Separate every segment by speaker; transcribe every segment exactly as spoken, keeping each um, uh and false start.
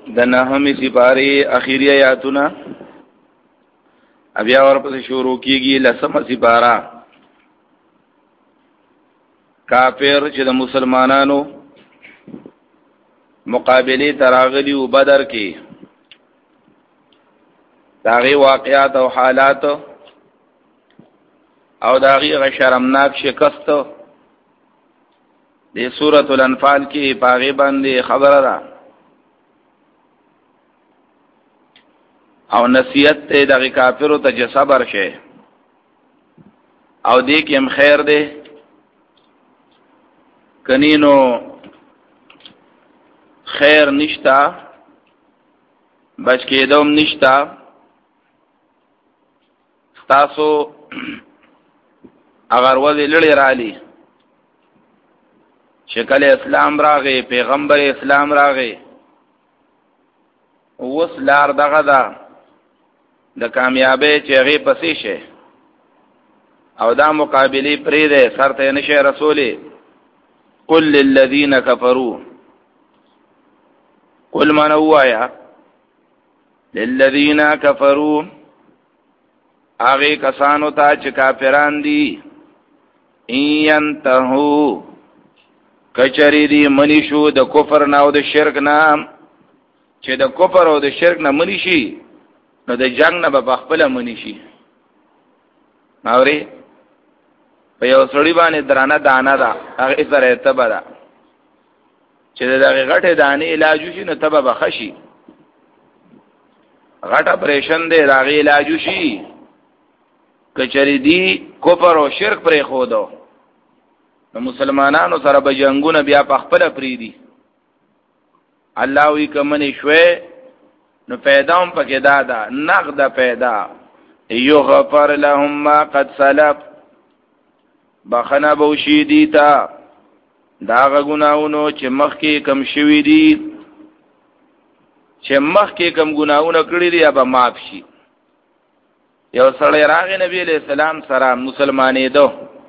Speaker 1: د نهمې سپارې اخیری آیاتونه بیا ورپسې شروع کیږي لسمه سپاره. کافر چې د مسلمانانو مقابله تراغلی او بدر کې داغي واقعات او حالات او داغي غشرمناک شکست د سورۃ الانفال کې پاغي باندې خبره ده او نصیحت ته دغه کافرو ته چې صبر شي او دې کې هم خیر ده کنینو خیر نشتا بچ کېدوم نشتا. تاسو اگر وځي لړې رالی شکل اسلام راغی پیغمبر اسلام راغی اوس لار دغه ده د کامیابی چې هغې پسې شي او دا مقابلې پرې ده سر ته نشي رسولی. قل للذین کفروا قل من وایا للذین کفروا هغه کسانو ته چې کافران دي ان ينتهوا کچری دی منی شو د کفر نه او د شرک نه چې د کفر او د شرک نه منی شي نو د جنگ نه به خپل منی شي. اوري په یو سړی باندې درانه دانه ده هغه سره تبه ده چې دغه غټه دانه علاج شي نو تبه بخشي غټه اپریشن دی راغی علاج شي کچری دی کفر او شرک پرې خودو نو مسلمانانو سره به جنگونه بیا په خپل پری دي. الله وی کمنې شوي نو پیدا هم پکې دادا نقد پیدا یغفر لهم ما قد سلف بخنه بوشي دي تا داغه ګناونو چې مخکې کم شوي دي چې مخکې کم ګناونه کړی دي به معاف شي. یو سړی راغی نبی علیہ السلام سره مسلمانې دو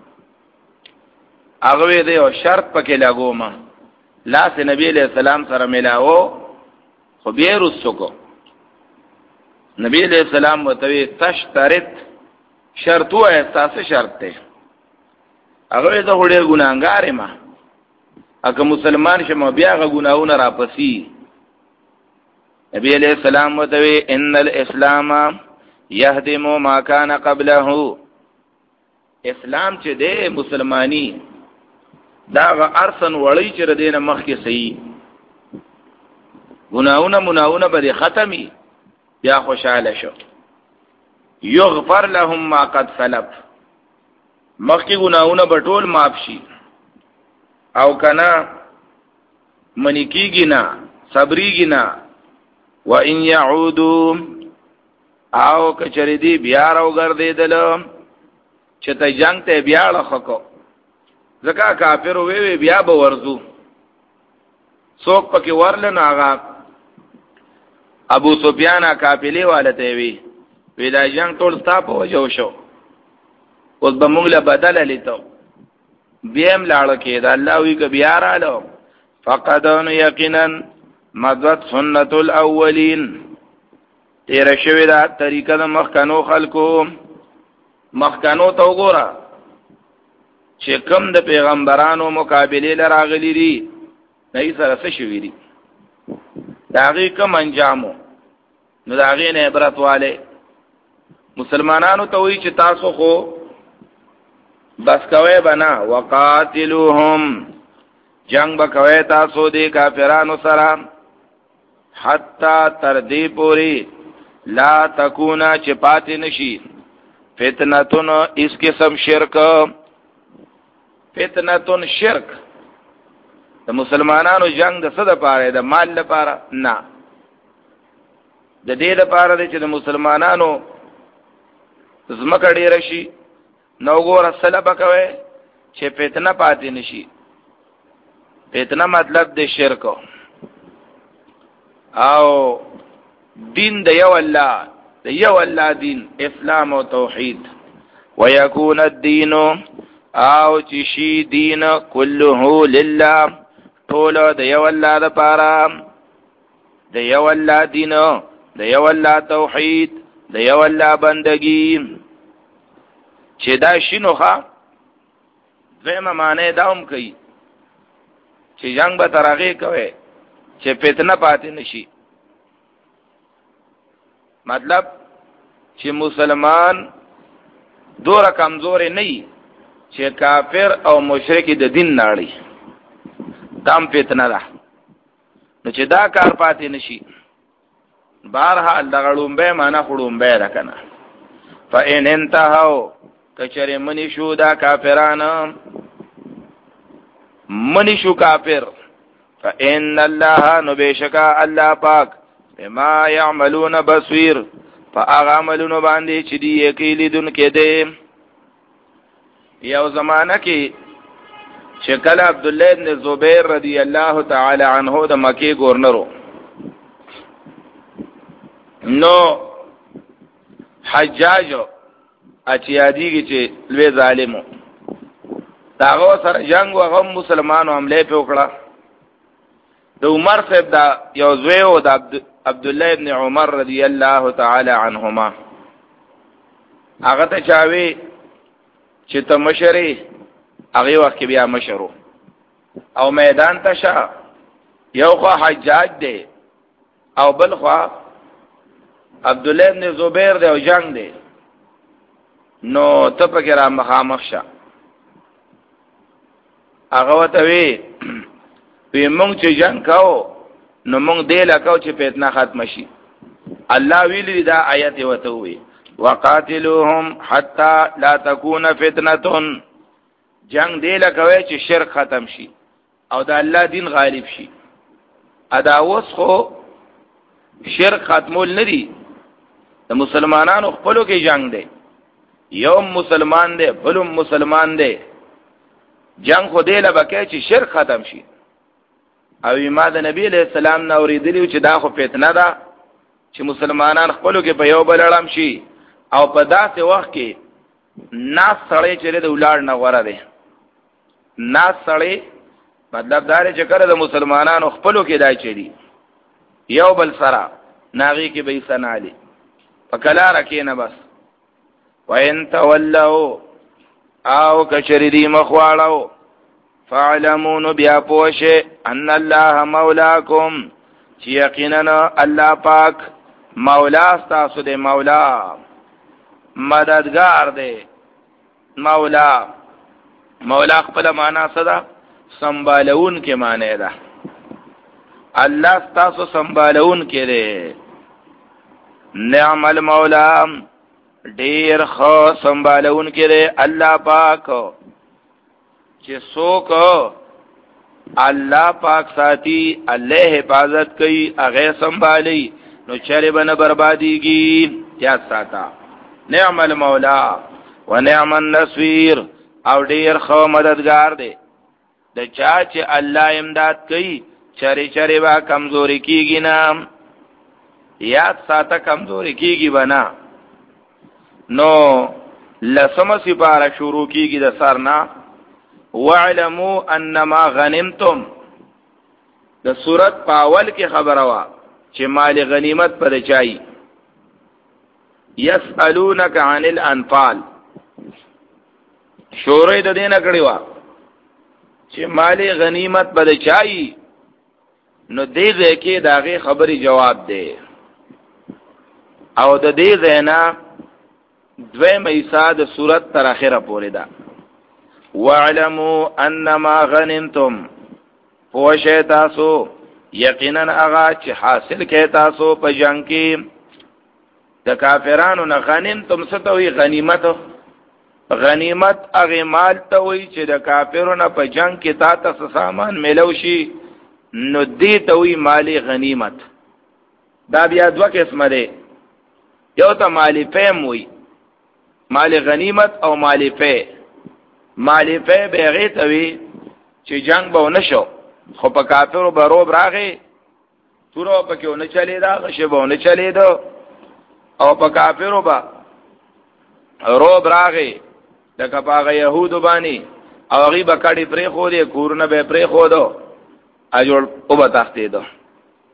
Speaker 1: هغه دې یو شرط پکې لګوم لاس نبی علیہ السلام سره ملاو خو بیا رسو کو نبی علیہ السلام وتوی تشترط شرطو احساس شرط ته هغه دې وړي ګناګار ما اګه مسلمان شمه بیا غ ګناونه را پسی. نبی علیہ السلام وتوی ان الاسلام یهدم ما کان قبله اسلام چې دې مسلمانی دا غ ارسن وړي چې دینه مخ کې صحیح ګناونه مناونه به ختمي یا خوشاله شو. یغفر لهم ما قد سلف مخ کې ګناونه به ټول معاف شي او کنا منی کیږي نه صبرېږي نه وان يعودوا او کچری دی بیا راو ګرځیدل چې ته جنگ ته بیا لخکو زکا کافر وی وی بیا به ورزو څوک پکې ورلنه هغه ابو سفیان قافلې والته وی وی دا جنگ ټول ستا په وجو شو اوس به موږ له بدل لیتو بیم لاړ کېد الله وی ک بیا رالو فقد یقینا مضت سنت الاولین تیر شوی دا طریقه د مخکانو خلکو مخکانو ته وګوره چې کوم د پیغمبرانو مقابله لراغلی دي نه سره څه شوی دي داغه کوم انجامو نو داغه نه عبرت والے مسلمانانو ته وی چې تاسو خو بس کوي بنا وقاتلوهم جنگ بکوي تاسو دي کافرانو سره حتا تر دې پوری لا تکونا چې پاتې نشي فتنتون اس قسم شرک فتنتون شرک د مسلمانانو جنگ د څه د پاره د مال لپاره نه د دې لپاره چې د مسلمانانو زمکه ډیر شي نو ګور سلب کوي چې فتنه پاتې نشي. فتنه مطلب د شرک او دین د یو الله د یو الله دین اسلام او توحید ويكون الدين او چې شي دین كله لله ټول د یو الله لپاره د یو الله دین، د یو الله توحید، د یو الله بندگی. چې دا شنوخه دویمه معنی دا هم کوي چې جنگ به ترغه کوي چې فتنه پاتې نشي. مطلب چې مسلمان دوره کمزور نه وي چې کافر او مشرک د دین ناړي، دام فتنه ده. نو چې دا کار پاتې نشي، بهرحال دغه لومبه معنا خړومبه ده کنه. فإن انتهوا کچره منی شو دا کافرانو، منی شو کافر، فإن الله نبشکا الله پاک بما يعملون بصير، فاعملون باندې چې دی یقیلدون کې ده. یو زمانہ کې چې کله عبد الله ابن زبیر رضی الله تعالی عنہ د مکی گورنرو، نو حجاج اچیادیږي چې لوی ظالمو داغه سره جنگ وغه مسلمانانو حمله په وکړه. د عمر صاحب دا یو زوی او د عبد الله ابن عمر رضی الله تعالی عنهما هغه ته چاوي چې ته مشري، هغه وخت بیا مشرو او میدان ته شه. یو خو حجاج دی او بل خو عبد الله ابن زبیر دی او جنگ دی، نو ته پکې را مخامخ شه. هغه وته وی په مونږ چې جنگ کاو نو مونږ دی لکاو چې فتنه ختم شي. الله ویلی دا آیت وته وی وقاتلوهم حتا لا تكون فتنه، جنگ دی لکوي چې شرک ختم شي او د الله دین غالب شي. ادا اوس خو شرک ختمول ندي، د مسلمانانو خپلو کې جنگ دی، یو مسلمان دی بلوم مسلمان دی، جنگ خو دی لبکه چې شرک ختم شي. او ما د نبی علیہ السلام نه اوریدلی چې دا خو فتنه ده چې مسلمانان خپلو کې په یو بل اړم شي، او په داسې وخت کې ناس سړی چې د ولار نه غوړه دی. ناس سړی مطلب دا چې کړه د مسلمانانو خپلو کې دای چي دي یو بل سره ناغي کې به سنالي په کلا رکینه بس. وَإِن تَوَلَّوْا او کچری مخواړو فعلمون بیا پوشه ان الله مولاکم، چې یقینا الله پاک مولا تاسو دې، مولا مددگار دې. مولا مولا خپل معنا صدا سنبالون کې معنی ده، الله تاسو سنبالون کې دې. نعم المولا ډیر خو سنبالون کې دې الله پاک، چې څوک الله پاک ساتي، الله حفاظت کوي، هغه سنبالي، نو چره بنه برباديږي. یاد ساته نعم المولا و نعم النصير، او ډیر خو مددگار دی د چا چې الله امداد کوي، چره چره با کمزوري کیږي نه. یاد ساته کمزوري کیږي بنا. نو لسمه سپاره شروع کیږي د سرنا وَاعْلَمُوا أَنَّمَا غَنِمْتُمْ. د سورت پاول کې خبره وا چې مال غنیمت پر چای. يَسْأَلُونَكَ عَنِ الْأَنْفَالِ شورې د دینه کړي وا چې مال غنیمت پر چای، نو دې ځکه داغه خبري جواب دی. او د دې زینا دویم ایسا د سورت تر اخره پورې ده. وَاعْلَمُوا أَنَّمَا غَنِمْتُمْ پوشه تاسو یقینا هغه چې حاصل کې تاسو په جنگ کې د کافرانو نه غنیمتم ستوي غنیمت. غنیمت هغه مال ته وي چې د کافرونو نه په جنگ کې تا ته سامان ملو شي، نو دې ته وي مالی غنیمت. دا بیا دوه قسمه ده، یو ته مالی فهم وي، مالی غنیمت او مالی فهم. مالی فه بیغی تاوی چی جنگ باو نشو خو پا کافرو با روب راغی تورو پا کیو نچلی دا غشی باو نچلی دا او پا کافرو با روب راغی لکه پا آغا یهودو بانی او اغی با کڑی پری خودی کورن بے پری خودو اجور او با تختی دا.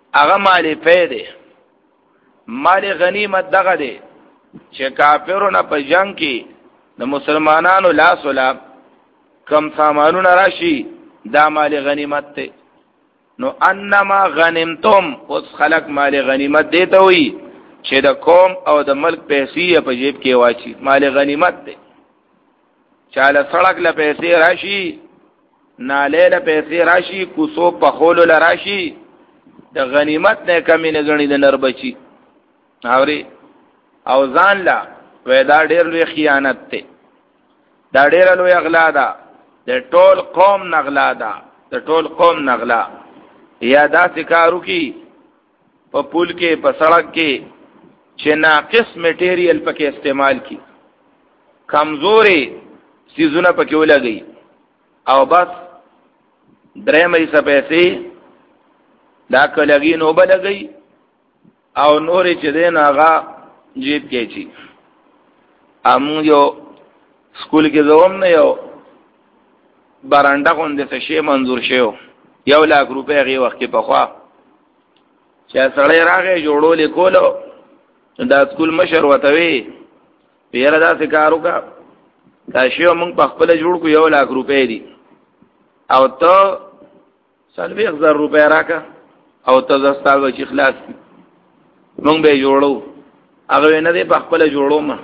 Speaker 1: هغه مال فیده مال غنیمت دغه دی چې کافرونو په جنگ کې د مسلمانانو لاس ولا کم سامانونه راشي دا مال غنیمت ته نو انما غنیمتم اوس خلق مال غنیمت دیته وي چې د قوم او د ملک پیسې په جیب کې واچي مال غنیمت دی چاله سړک له پیسې راشي ناله له پیسې راشي کوسو په خولو له راشي د غنیمت نه کمی نه غني د نر بچي اوري او ځان لا وې دا ډېر لوی خیانت ته دا ډېر لوی اغلا ده د ټول قوم نغلا ده د ټول قوم نغلا یا دا سکارو کی په پول کې په سړک کې چې ناقص میټیریل پکې استعمال کی کمزوري سيزونه پکې ولګي او بس درې مې څه پیسې دا کلهږي نو بلګي او نورې چې دین هغه جیب کې چی امو یو سکول کې زوم نه یو برانډه غونډه څه شی منظور شیو یو لاک روپے غي وخت په خوا چې سړی راغی جوړولې کولو دا سکول مشر وته وی پیره دا سکارو کا دا شیو موږ په خپل جوړ کو یو لاک روپے دي او ته سلوي هزار روپے راکا او ته زستاو چې خلاص موږ به جوړو هغه نه دی په خپل جوړو ما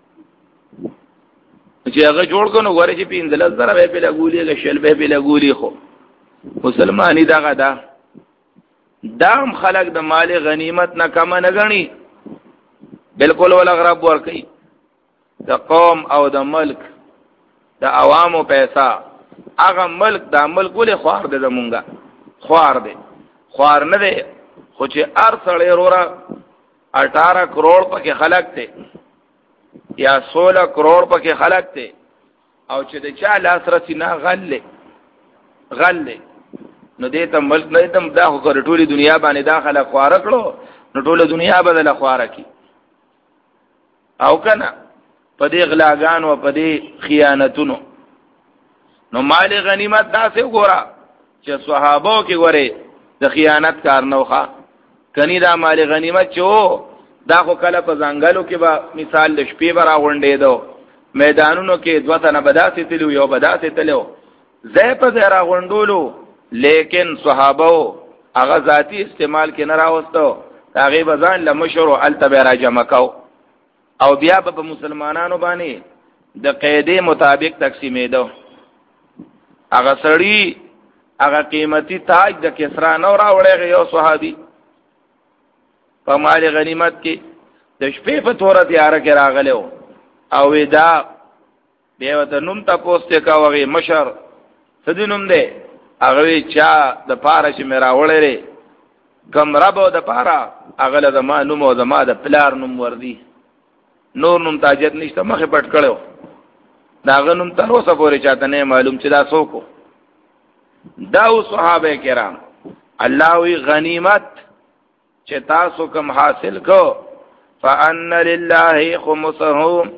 Speaker 1: چې هغه جوړ کنو غوړي چې پیندل زره به په لګولې غشل به په لګولې خو مسلمانی دغه دا دام خلق د مال غنیمت نه کم نه غني بالکل ولا غرب ور کوي د قوم او د ملک د عوامو پیسہ هغه ملک د ملک ولې خوار دی زمونږه خوار دی خوار نه دی خو چې ار سړی رورا اٹھارہ کروڑ پکې خلق ته یا سولہ کروڑ پکې خلق ته او چې د چا لاس رسی نه غل غل نو دې ته ملک نه ته دا خو ټولې دنیا باندې داخله خوار کړو نو ټوله دنیا بدله خوار کی او کنه په دې غلاګان او په دې خیانتونو نو مال غنیمت داسې وګوره چې صحابو کې ګوره د خیانت کار نه وخا کني دا مال غنیمت چې دا خو کله په ځنګلو کې به مثال د شپې به راغونډې دو میدانونو کې دوه تنه بداسې تلو یو بداسې تلو زه په ځای راغونډولو لیکن صحابو هغه ذاتی استعمال کې نه راوستو هغه به ځان له مشر او التبه را جمع کو او بیا به مسلمانانو باندې د قاعده مطابق تقسیمې دو هغه سړی هغه قیمتي تاج د کسرا نو راوړی یو صحابي په مال غنیمت کې د شپې په توره تیار کې راغلو او ودا بیا ته نوم تاسو ته کاوغي مشر سدینوم دی هغه چا د پاره چې میرا وړلې کم ربو د پاره هغه د ما نوم او د ما د پلار نوم وردی نور نوم تاجت نشته مخه پټ کړو دا غنوم تر اوسه پورې چاته نه معلوم چې دا څوک دا صحابه کرام الله وی غنیمت چې تاسو کوم حاصل کو فان لله خمسه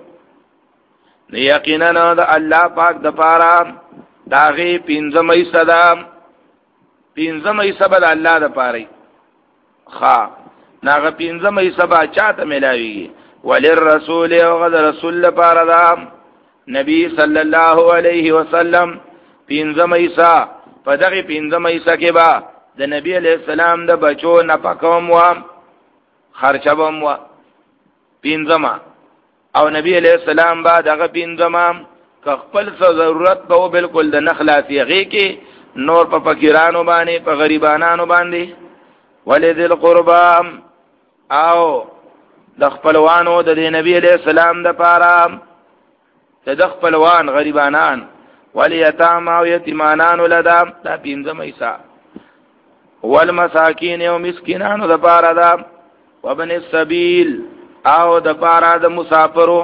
Speaker 1: یقینا د الله پاک د پاره داغي پینځمې صدا پینځمې سبد الله د پاره خا ناغه پینځمې سبا چاته ملاوي وللرسول او غد رسول لپاره دا نبی صلی الله علیه وسلم پینځمې سا په دغه پینځمې سا کې با د نبی علیہ السلام د بچو نه پکوم و خرچبم و پینځما او نبی علیہ السلام با دغه پینځما که خپل څه ضرورت به بالکل د نخلاصي غي کې نور په فقیرانو باندې په غریبانو باندې ولذل قربا او د خپلوانو د نبی علیہ السلام د پاره د خپلوان غریبانان ولیتام او یتیمانان ولدام دا پینځم ایسا والمساکین او مسکینانو د پاره دا وابن السبیل او د پاره د مسافرو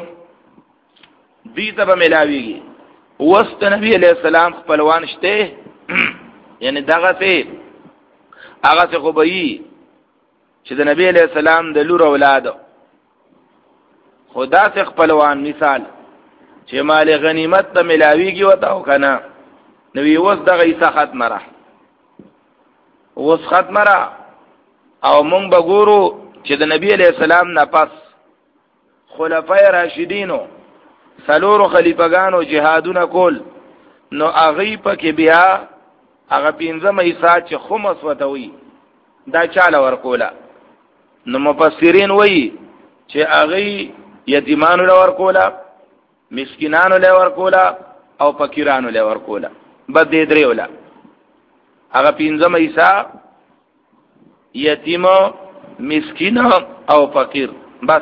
Speaker 1: دې ته به ملاويږي وست نبی علیہ السلام خپلوان شته یعنی دغه څه هغه څه خو به چې د نبی علیہ السلام د لور اولاد خدا څخه خپلوان مثال چې مال غنیمت ته ملاويږي وته او کنه نو وی وس دغه ایسا ختمه را وس ختمه را او مونږ به ګورو چې د نبی علیہ السلام نه پس خلفای راشدینو سلورو خلیفګانو جهادونه کول، نو هغه پکې بیا هغه پنځم حصہ چې خمس وته وي دا چاله ورکوله. نو مفسرین وایي چې هغه یتیمانو لور کوله، مسکینانو لور کوله او فقیرانو لور کوله، بد دې درې ولا. هغه پنځم حصہ یتیم، مسکین او فقیر بس.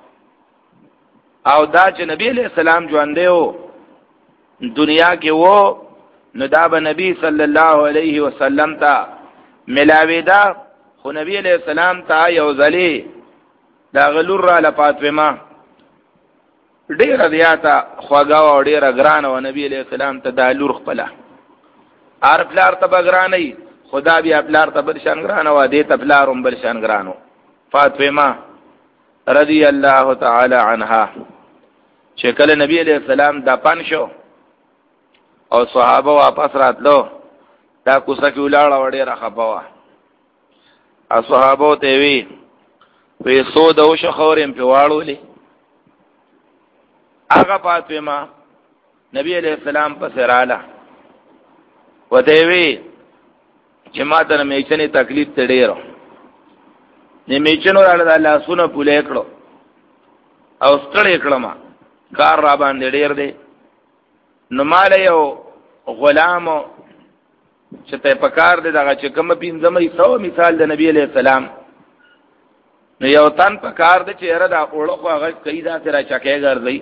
Speaker 1: او دا چې نبی علیہ السلام ژوند دی دنیا کې وو، نو دا به نبی صلی الله علیه وسلم ته ملاوي دا، خو نبی علیہ السلام ته یو ځلی دا غلور را لفاطمه ډیره زیاته خواږه او ډیره ګرانه و. نبی علیہ السلام ته دا لور خپله هر پلار ته به ګرانه، خدا بیا پلار ته بل شان ګرانه و، دې ته پلار هم بل شان ګرانو. فاطمه رضی الله تعالی عنها چې کله نبی علیہ السلام دا پن شو او صحابه واپس راتلو، دا کوڅه کې ولاړه و ډیره خپه وه. او صحابه ته وی وی سو د وشو خورم په واړولې. هغه فاطمه نبی علیہ السلام پسې رااله و ته وی چې ما ته میچنې تکلیف ته ډیرو نه میچنو رااله د الله سونه پوله کړو او ستړي کړم، کار را باندې ډیر دی. نو مال یو غلام چې ته پکار دی دغه چې کوم پینځمې سو مثال د نبی علیہ السلام، نو یو تن پکار دی چې را دا اوړو خو هغه کوي دا سره چکه ګرځي.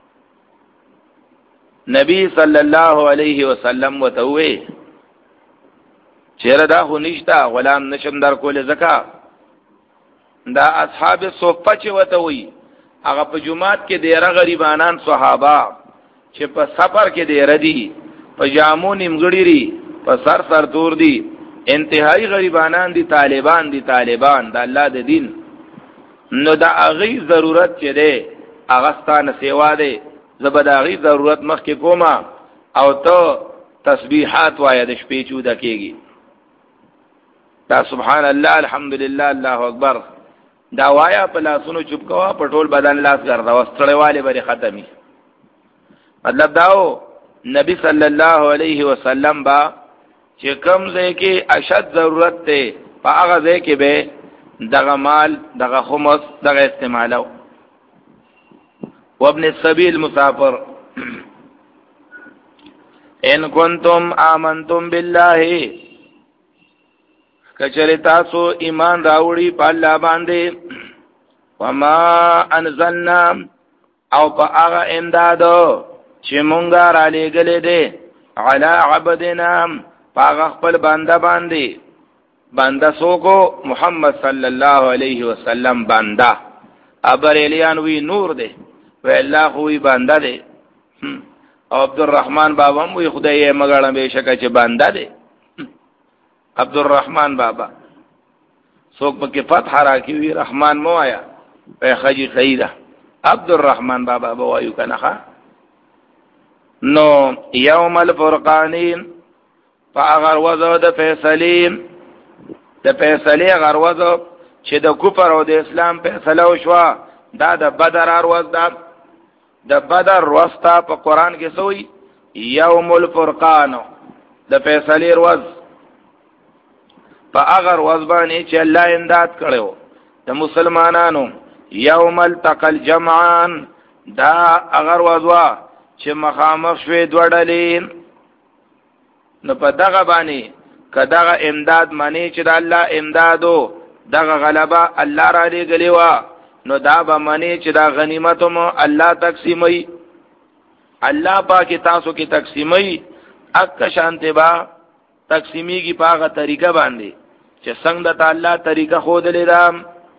Speaker 1: نبی صلی الله علیه وسلم وتوي چیرې دا خو نشتا غلام نشم در کول زکا. دا اصحاب صفه چې وتوي هغه په جمعات کې ډیره غریبانان صحابه چې په سفر کې ډیره دي، په جامو نیمګړي دي، په سر سر تور دي، انتهایی غریبانان دي، طالبان دي، طالبان د الله د دین. نو دا هغه ضرورت چې ده هغه ستانه سیوا ده، زبداغي ضرورت مخ کې کومه او ته تسبیحات وایې د شپې چودا کېږي. دا سبحان الله الحمدلله الله اکبر دا وایا په لاسونو چوب کوا په ټول بدن لاس ګرځا واستړېواله بری ختمي. مطلب داو نبی صلی الله علیه وسلم با چې کوم ځای کې اشد ضرورت ته په هغه ځای کې به دغه مال دغه خمس دغه استعمالو. وابن السبيل مسافر ان کنتم آمنتم بالله کچری تاسو ایمان راوړی په الله باندې، وما انزلنا او په هغه امدادو چې مونږه را لېږلې دي علی عبدنا په هغه خپل بنده باندې. بنده سوکو محمد صلی الله علیه وسلم بنده، ابریلیان وی نور دی و الله خوی بنده دی، او عبدالرحمن بابا هم وی خدای مګړه به شکه چې بنده دی. عبدالرحمن بابا څوک پکې فتح راکې وی رحمان مو آیا په خجی خیره عبدالرحمن بابا بوایو کنه. نو یوم الفرقانین فاغر وزو د فیصلین د فیصله غر وزو چې د کفر او د اسلام فیصله وشوا، دا د بدر اروز دا د بدر وستا په قران کې سوی یوم الفرقان د فیصله ورځ په اگر وزبانی چې الله امداد کړو د مسلمانانو. یوم التقى الجمعان دا اگر وزوا چې مخامخ شوي دوړلې. نو په دغه باندې کداغه امداد معنی چې د الله امدادو دغه غلبه الله را لګلی و، نو دا به معنی چې دا غنیمتوم الله تقسیمي، الله پاک تاسو کې تقسیمي. اک شانته با تقسیمیږي په هغه طریقه باندې چې څنګه د الله طریقه خود لیدام.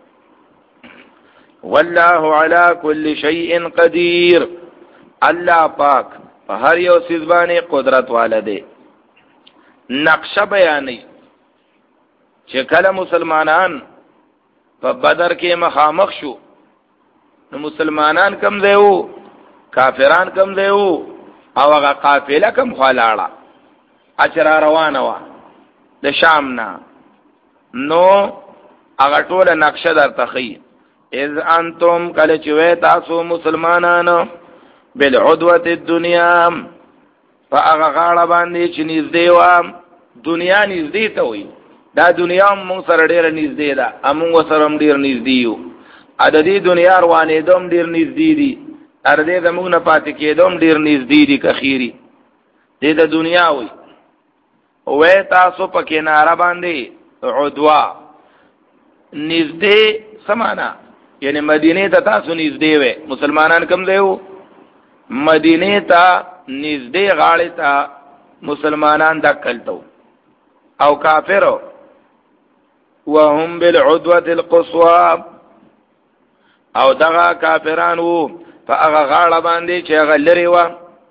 Speaker 1: والله على كل شيء قدير، الله پاک په هر یو څه باندې قدرت والده. نقشه بیانې چې کله مسلمانان په بدر کې مخامخ شو، نو مسلمانان کم ځای وو، کافران کم ځای وو، او هغه قافله کم خلاړه اچرا روانه و د شام نه. نو هغه ټوله نقشه درته ښیي. اذ انتم کله چې وې تاسو مسلمانانو بالعدوه الدنیا په هغه غاړه باندې چې نږدې و دنیا نږدې ته وي دا دنیا موږ سره ډېره نږدې ده موږ سره هم ډېر نږدې یو ا د دې دنیا روانېدم ډېر نږدې دي ار دې زموږ نه پاتې کېدم ډېر نږدې دي کخيري دې د دنیا وي وې تاسو په کناره باندې عدوه نږدې سمانا یعنی مدینه ته تاسو نږدې وې مسلمانان کم دی وو مدینه ته نږدې غاړې ته مسلمانان دکلتو او کافرو وهم بالعدوه القصوى او دغه کافرانو په هغه غاړه باندې چې هغه لري و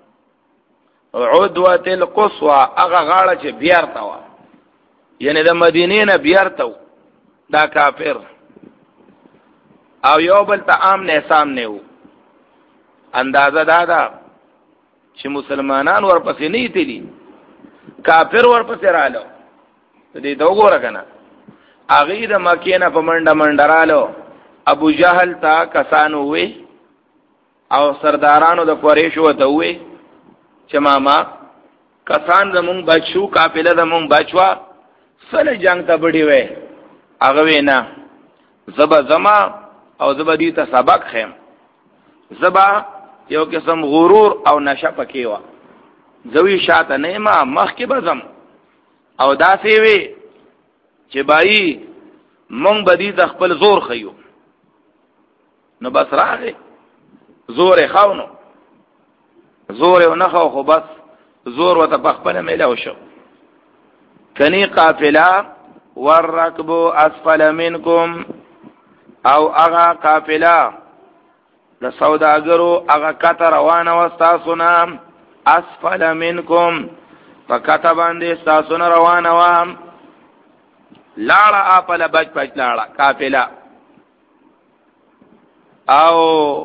Speaker 1: عدوه القصوى هغه غاړه چې بیارته و یعنی د مدینې نه بیارته دا کافر او یو بل ته عام نه سامنے وو اندازه دا دا چې مسلمانان ورپسې نه تللی کافر ورپسې رالو دې دا وګوره کنه هغه د مکې نه په منډه منډه رالو ابو جهل تا کسانو وې او سردارانو د قریشو ته وې چې ماما کسان زمون بچو قافله زمون بچوا سره جنگ ته بډي وې هغه وینا زبا زما او زبا دې ته سبق خیم زبا یو قسم غرور او نشه پکې و زوی شاته نه ما مخ کې بزم او داسې وی چې بای مونږ بدی د خپل زور خيو نو بس راغی زور خاونو زور نه خو خو بس زور وته پخپل ملو شو کني قافله والركب اسفل منكم او اغا قافله د سوداګرو هغه کته روانه وستا سنا اسفل منکم فکته باندې تاسو نه روانه و لاړه اپل بچ بچ لاړه قافله او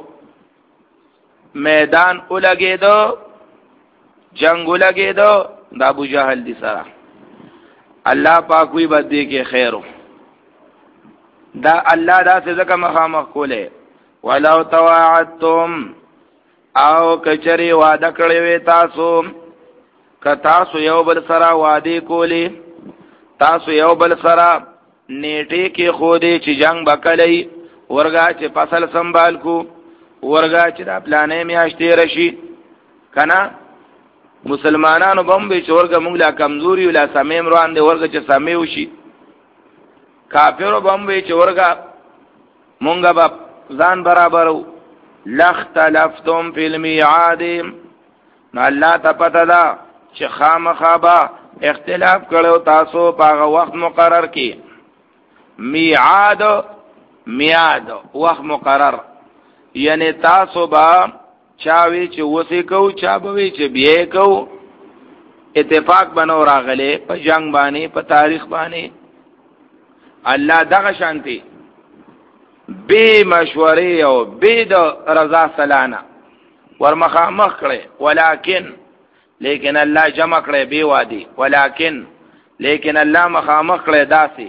Speaker 1: میدان ولګېدو جنگ ولګېدو د ابو جهل دي سره الله پاک وی بده کې خیرو دا الله دا څه ځکه مخامخ کوله ولو تواعدتم او کچری وعده کړی وې تاسو ک تاسو یو بل سره وعده کولی تاسو یو بل سره نیټه کې خو دې چې جنگ وکړي ورګه چې فصل سنبال کو ورګه چې د پلانې میاشتې رشي کنه مسلمانانو بمبې چورګه موږ لا کمزوري ولا سمیم روان دي ورګه چې سمې وشي کافرو بمبې چورګه مونږه به ځان برابرو لختلفتم فی المیعاد نو الله ته پته ده چې خامخابه اختلاف کړو تاسو په وخت مقرر کې میعاد میعاد وخت مقرر یعنی تاسو با چاوي چې وسی کو چا به چې بیا کو اتفاق بنو راغله په جنگ باندې په تاریخ باندې الله دغه شانتي بے مشورې او بے د رضا سلانه ورمخامخ کړي ولکن لیکن الله جمع کړي بے وادي ولکن لیکن الله مخامخ کړي داسي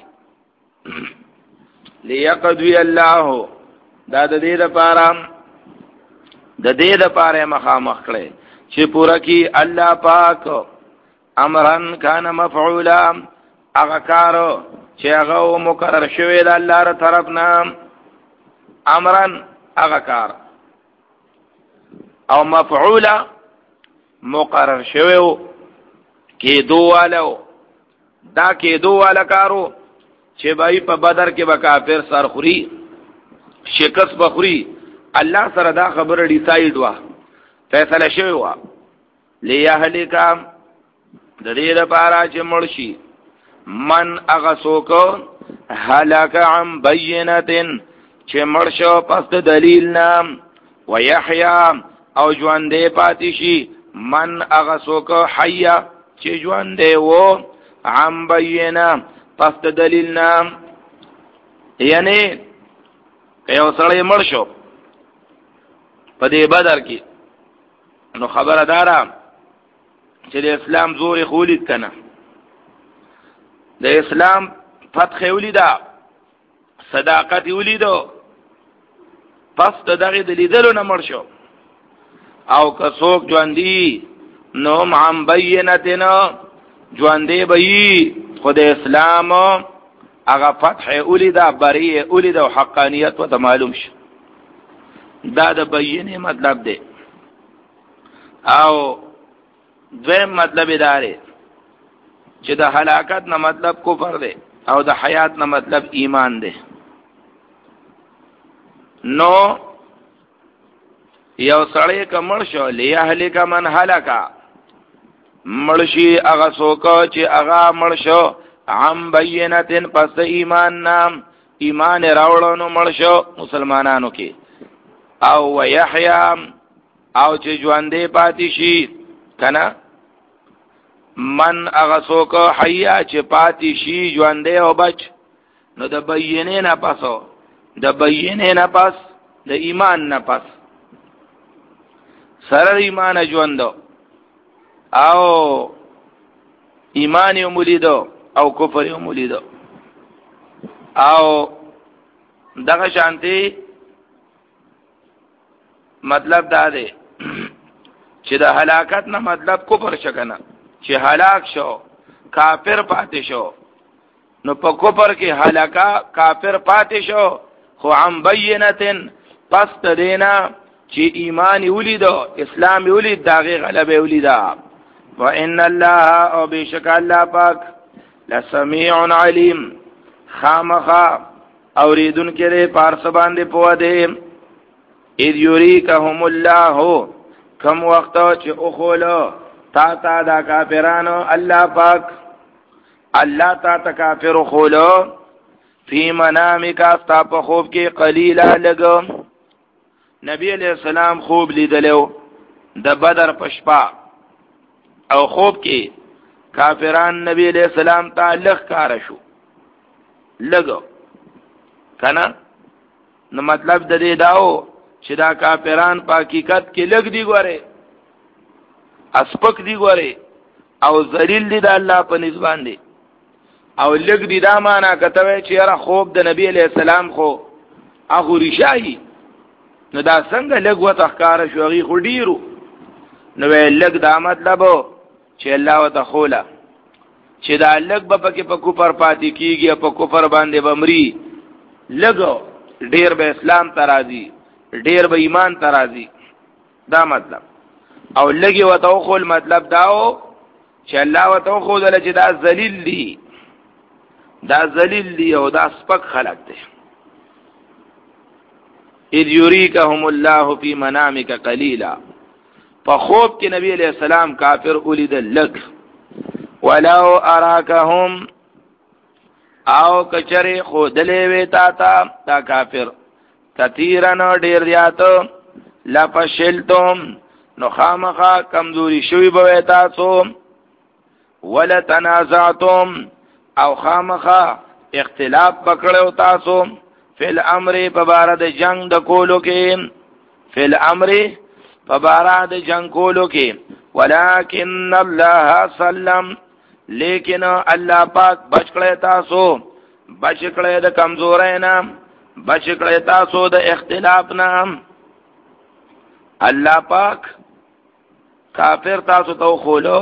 Speaker 1: ليقضي الله دا د دې لپاره د دې لپاره مخامخ کړي چې پورا کی الله پاک امرن کان مفعولا هغه کار چې هغه مقرر شوی د الله تر طرف نه امرن هغه کار او مفعولا مقرر شوی کې دوالو دا کې دواله کارو چې بای په بدر کې به کافر سرخوري شکست بخوري الله سره دا خبره ډیسایډ وا فیصله شوی وا لیهلک د دې لپاره چې مرشي من اغسوک هلاک عن بینه چې مرشو پس د دلیل نام ويحيى او ژوندې پاتې شي من اغسوک حیا چې ژوندې وو عن بینه پس د دلیل نام یعنی یو سړی مرشو په دې بدر کې نو خبره دارا چې د اسلام زور خولید کنه د اسلام فتح ولیدا صداقت ولیدو پس د دغه د لیدلو نه مړ شو او که څوک ژوندي نو عن بینتنا ژوندې به وي خو د اسلام هغه فتح ولیدا بری ولیدا او حقانیت ورته معلوم شو دا د بینې مطلب دی او دویم مطلب دا دی چې د هلاکت نه مطلب کفر دی او د حیات نه مطلب ایمان دی نو یو سړی که مړ شو لیهلک من هلکا مړ شي هغه څوک چې هغه مړ شو عن بینتن پس ایمان نام ایمان راوړو نو مړ شو مسلمانانو کې او ویحیا او چې ژوندې پاتې شي کنه من هغه څوک حیا چې پاتې شي ژوندې او بچ نو د بینې نه پسو د بینې نه پس د ایمان نه پس سره ایمان ژوندو او ایمان یې مولیدو او کفر یې مولیدو او دغه شانتي مطلب دا دی چې د هلاکت نه مطلب کفر شکنه چې هلاک شو کافر پاتې شو نو په کفر کې هلاکا کافر پاتې شو خو عن بینتن پس دینا چې ایمان ولیدو اسلام ولید داغه غلبه ولیدا وان الله او بشک الله پاک لسمیع علیم خامخا اوریدن کړي پارس باندې پوه دی اذ یریکهم الله کم وخت چې اخولو تا تا دا کافرانو الله پاک الله تا تا کافر خولو فی منامک استا په خوب کې قلیلا لګو نبی علیہ السلام خوب لیدلو د بدر پشپا او خوب کې کافران نبی علیہ السلام ته لغ کار شو لګو کنه نو مطلب د دې داو چې دا کافران په حقیقت کې لګ دی ګوره اسپک دی ګوره او ذلیل دی د الله په نسبان دی او لګ دی دا معنا کته چې را خوب د نبی علیہ السلام خو اخو ریشای نو دا څنګه لګ وته ښکار شوغي خو ډیرو نو لګ دا مطلب چې الله وتعالى چې دا لګ به پکې په کفر پاتې کیږي په کفر باندې بمري لګو ډیر به اسلام ترازی ډیر به ایمان ترازی دا مطلب او لګي وته خو مطلب داو چې الله وتعالى چې دا ذلیل دی دا ذلیل دی او دا سپک خلق دی اذ یریکهم الله فی منامک قلیلا فخوب کې نبی علیہ السلام کافر اولید لک ولو اراکهم او کچری خودلې وی تا تا تا کافر کثیرن ډیر دیات لفشلتم نو خامخا کمزوری شوی به تاسو ولا تنازعتم او خامخا اختلاف پکړو تاسو فل امر پبارد جنگ د کولو کې فل امر پبارد جنگ کولو کې ولکن الله سلم لیکن الله پاک بچ کړی تاسو بچ کړی د کمزورۍ نه بچ کړی تاسو د اختلاف نه الله پاک کافر تاسو ته خولو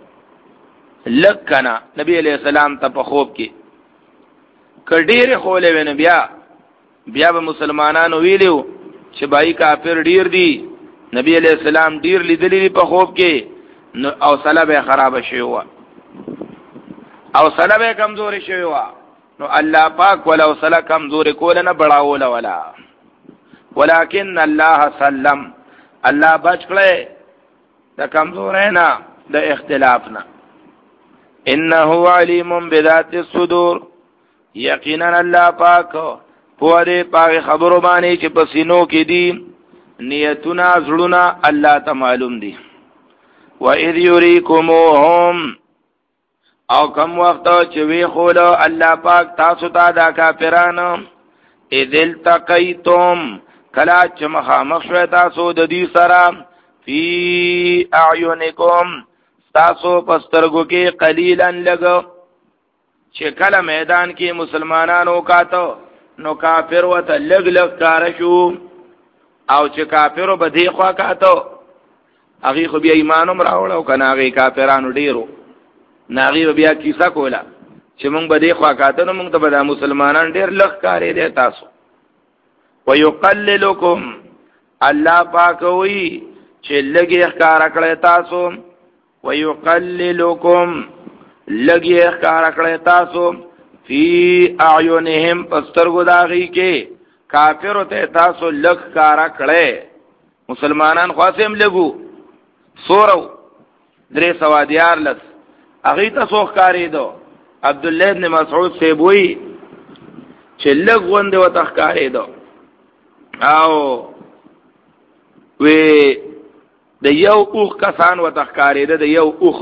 Speaker 1: لکنا نبی علیہ السلام ته په خوب کې کډیر خولې ونه بیا بیا به مسلمانانو ویلو چې بای کافر ډیر دی نبی علیہ السلام ډیر لیدلی په خوب کې نو او صلاه خراب شوی و او صلاه کمزوري شوی و نو الله پاک ولا صلاه کمزوري کول نه بڑاول ولا ولکن الله سلم الله بچ کړي د کمزورۍ نه د اختلاف نه انه علیم بذات الصدور یقینا الله پاک په دې پاک خبرو باندې چې په سینو کې دي نیتونه زړونه الله ته معلوم دي و اذ یریکموهم او کوم وخت چې وی خول الله پاک تاسو ته دا کافرانو اذل تقیتم کلا چې مخامخ شوي تاسو د دې سره فی اعینکم تاسو پسترګو کې قلیلا لګو چې کله میدان کې مسلمانانو کاته نو کافر وته لګ لګ کار شو او چې کافرو به دی خوا کاتو هغه خو بیا ایمانم راوړو کنه هغه کافرانو ډیرو ناغي بیا کیسه کولا چې مونږ به دی خوا کاتو نو مونږ ته به مسلمانان ډیر لګ کارې دي تاسو ويقللکم الله پاک وی چې لګي ښکارا کړی تاسو ويقللکم لګي ښکارا کړی تاسو فی اعینهم پسترګو داغي کې کافر ته تاسو لګ ښکارا کړی مسلمانان خاصم لګو سورو درې سوا دیار لس هغه تاسو ښکاری دو عبد الله ابن مسعود سی بوئی چې لګ غوندې و تخکاری دو او وی د یو اوخ کسان و تخکاری ده د یو اوخ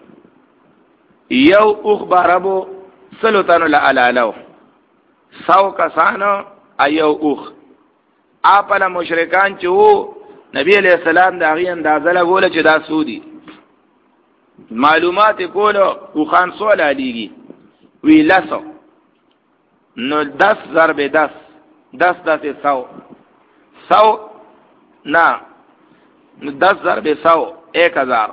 Speaker 1: یو اوخ باربو سلطانو لعلالو سو کسانو ایو اوخ آپلا مشرکان چو نبی علیہ السلام دا غی اندازه لگوله چه دا سودی معلومات کولو اوخان سولا لیگی وی لسو نو دس ضرب دس دس دس سو سو نا دس ضرب سو ایک ہزار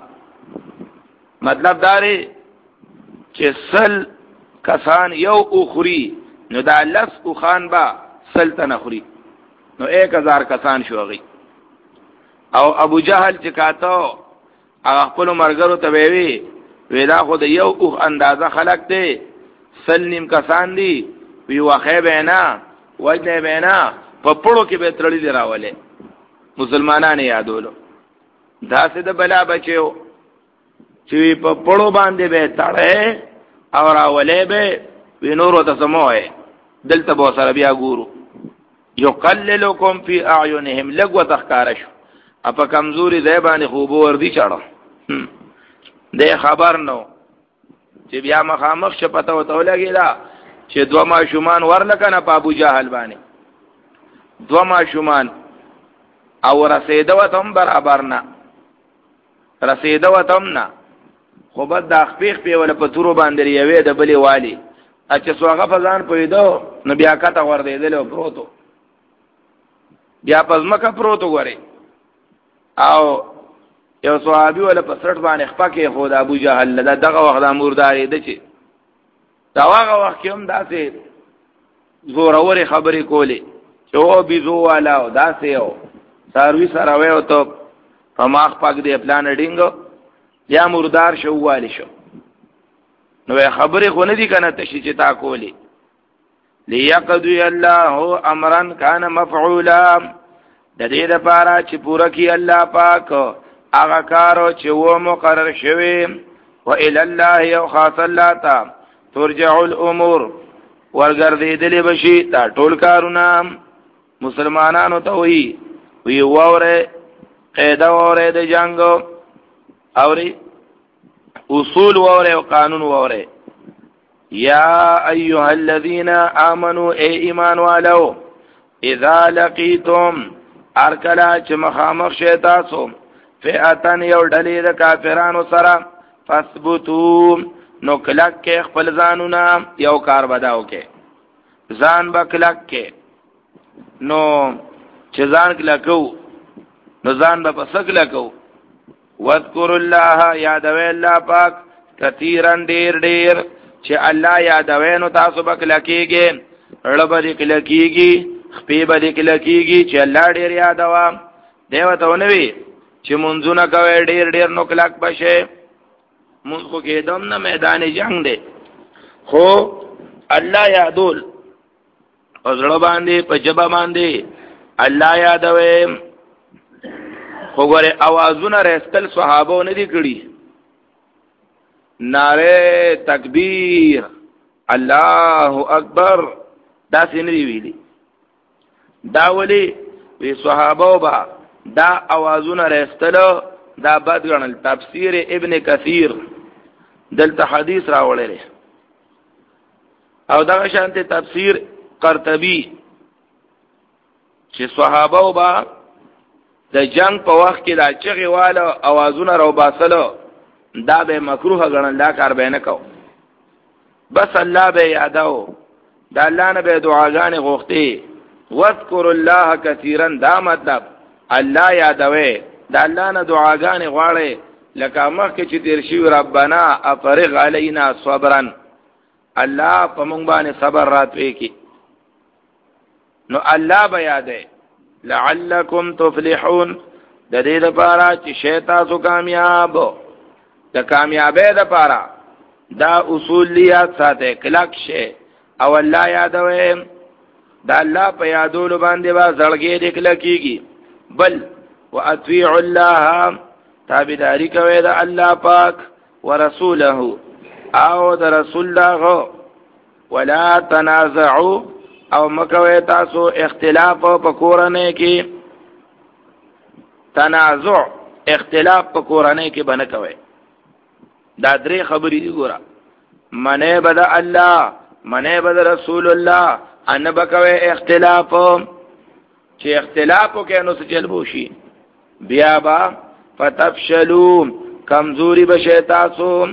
Speaker 1: مطلب داری چې سل کسان یو اخری نو دا لس اخان با سل تن اخری نو ایک ہزار کسان شو غی او ابو جهل چې کاتو هغه خپل مرګرو ته وی وی دا خو د یو اخ اندازه خلق دی سل نیم کسان دی وی واخې بینا وجنه بینا په پړو کې به ترړي دی راولې مسلمانانو یادولو دا څه د بلا بچو چې په پړو باندې به تړې او راولې به وینورو ته سموي دلته به سره بیا ګورو یقللکم فی اعینهم لغو تخکارش اپا کمزوری دی باندې خوب وردی چاړه د خبر نو چې بیا مخامخ شپته وته لګیلا چې دو ماشومان ورلکنه په ابو جهل باندې دو ماشومان او رسیدو تم برابر نه رسیدو تم نه خو بد د خپیخ په ول په تورو باندې یوې د بلی والی اچ سوغه فزان پویدو نو بیا کته ور دیدل پروتو بیا پزماکه پروتو غوري او یو صحابي ول په سرټ باندې خپکه خو د ابو جهل دغه وخت امرداري د چي دا هغه وخت هم داسې زوروري خبرې کولې چې او بيزو والا او داسې او سروي سره وې او ته په ماخ پاک دی پلان ډینګو یا مردار شو والی شو نو خبرې خو نه دي کنه تشي چې تا کولې ليقضي الله امرا كان مفعولا د دې لپاره چې پوره کی الله پاک هغه کارو چې و مقرر شوی و الى الله او خاص الله تا ترجع الامور ورګردېدلې بشي تا ټول کارونه مسلمانانو ته وي وی ووره قاعده وره د جنگ اوري اصول وره او قانون وره یا ایها الذين امنوا اي ایمان والو اذا لقيتم ارکلا چې مخامخ شي تاسو فئاتن یو ډلې د کافرانو سره فثبتوا نو کلک کې خپل ځانونه یو کار بداو کې ځان بکلک کې نو چې ځان کلکو نو ځان به پسک لکو واذکر الله یادوي الله پاک کثیرا ډیر ډیر چې الله یادوي نو تاسو بکلکیږي رب دې کلکیږي خپې به دې کلکیږي چې الله ډیر یادوا دیو ته ونوي چې منځونه کوي ډیر ډیر نو کلک بشه مونږ خو کېدم نه میدان جنگ دی خو الله یادول ازړه باندې په جبا باندې الله یادوي خو ګوره اوازونه رسل صحابه نه دي کړی نعره تکبیر الله اکبر دا سینې دی ویلي دا ولی وی صحابه با دا اوازونه رسل دا بد غنل تفسیر ابن کثیر دلته حدیث راوړل او دا شانته تفسیر قرطبی چې صحابه با د جنگ په وخت کې دا چغې والا اوازونه راو باسلو دا به مکروه غنل دا کار به نه کو بس الله به یاداو دا الله نه به دعاګانې غوښتي. واذکر الله کثیرا، دا مطلب الله یادوي، دا الله نه دعاګانې غواړي. لکه مخکې چې تیر شي ربنا افرغ علینا صبرا، الله په مونږ باندې صبر راتوي کی. نو الله به یادې لعلکم تفلحون، د دې لپاره چې شیطان سو کامیاب، د کامیابی لپاره دا اصول لیات ساته کلک شي او الله یادوي. دا الله په یادولو باندې با زړګي دې کلکیږي. بل واطیع الله، تابعداري کوي د الله پاک ورسوله او د رسول الله. ولا تنازعوا، او مکوي تاسو اختلاف په کورنۍ کې. تنازع اختلاف په کورنۍ کې بنه کوي. دا درې خبرې دي ګوره، منه بد الله، منه بد رسول الله، ان بکوي اختلاف. چې اختلاف وکړي نو څه چل شي، بیا با فتفشلوا، کمزوري بشي تاسو.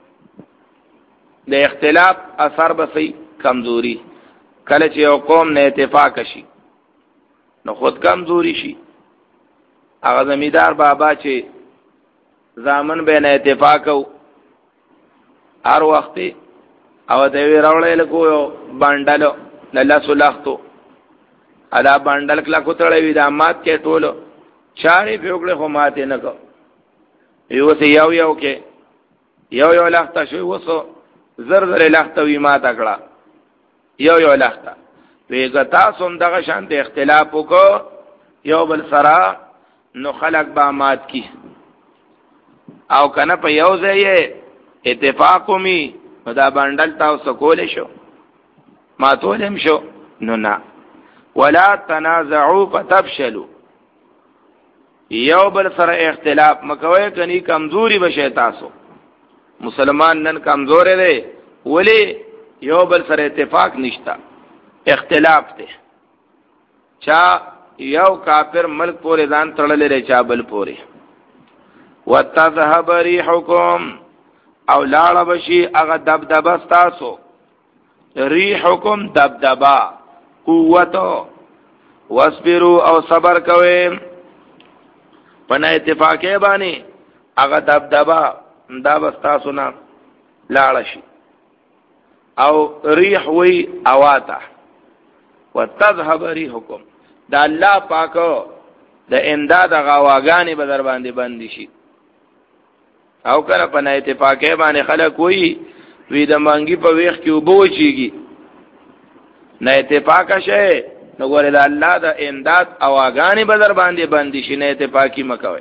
Speaker 1: د اختلاف اثر بسي کمزوري. کله چې یو قوم نه اتفاق شي نو خود کمزوري شي. هغه زمیدار بابا چې زامن به نه اتفاق او هر وخت او د وی راولې له کو باندې له سلختو ادا باندې کلا کوتړې وی د امات کې ټولو چاري پیوګړې خو ماته نه کو. یو سه یو یو کې یو یو لخته شو، وسو زر زر لخته وی ما تکړه یو یو لخته. ویګه تاسو هم دغه شان د اختلاف وکړو یو بل سره، نو خلق با مات کی. او کنه په یو ځای اتفاق ومي دا باندې تاسو کولې شو، ما تولم شو. نو نه، ولا تنازعوا فتفشلوا، یو بل سره اختلاف مکوئ کني کمزوري بشي تاسو. مسلمان نن کمزور دی، ولی یو بل سره اتفاق نشتا، اختلاف دی. چا یو کافر ملک پورې ځان تړلې لري، چا بل پورې. وتذهب ريحكم، او لاړه بشي هغه دبدبه تاسو. ريحكم دبدبه قوتو. واصبروا، او صبر کوئ پنا اتفاقی بانی اغا دبدبا دا بستاسو نا لارشی. او ریح وی اواتا وتذهب ریحکم، دا اللہ پاکو دا امداد غواگانی بدر باندې بندی شي. او کنه پنا اتفاقی بانی خلق وی وی دا منگی پا ویخ کی اوبو چیگی نا اتفاق شئی، نو ګوره د الله د امداد اواګانی بدر باندې باندې شي، نه اتفاقی مکوي.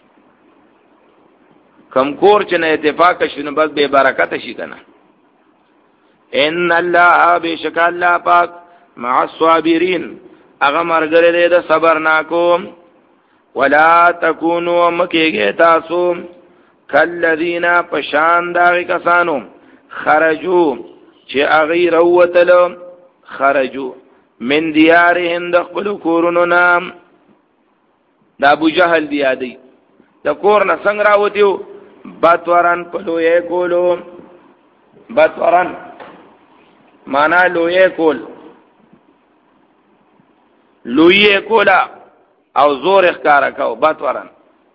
Speaker 1: کم کور چې نه اتفاق شي نو بس به برکت شي کنه. ان الله بشک الله پاک مع الصابرین، هغه مرګره دې د صبر ناکو. ولا تکونوا مکیږي تاسو کلذین پشان داغی کسانو خرجو چې اغیر وتلو، خرجو من دیارهم د خپل کورونو نام. دا ابو جهل دی یادی د کور نه څنګه راوتیو، باتوران په لوی کولو. باتوران معنا لوی کول، لوی کولا او زور اخکارا کو باتوران.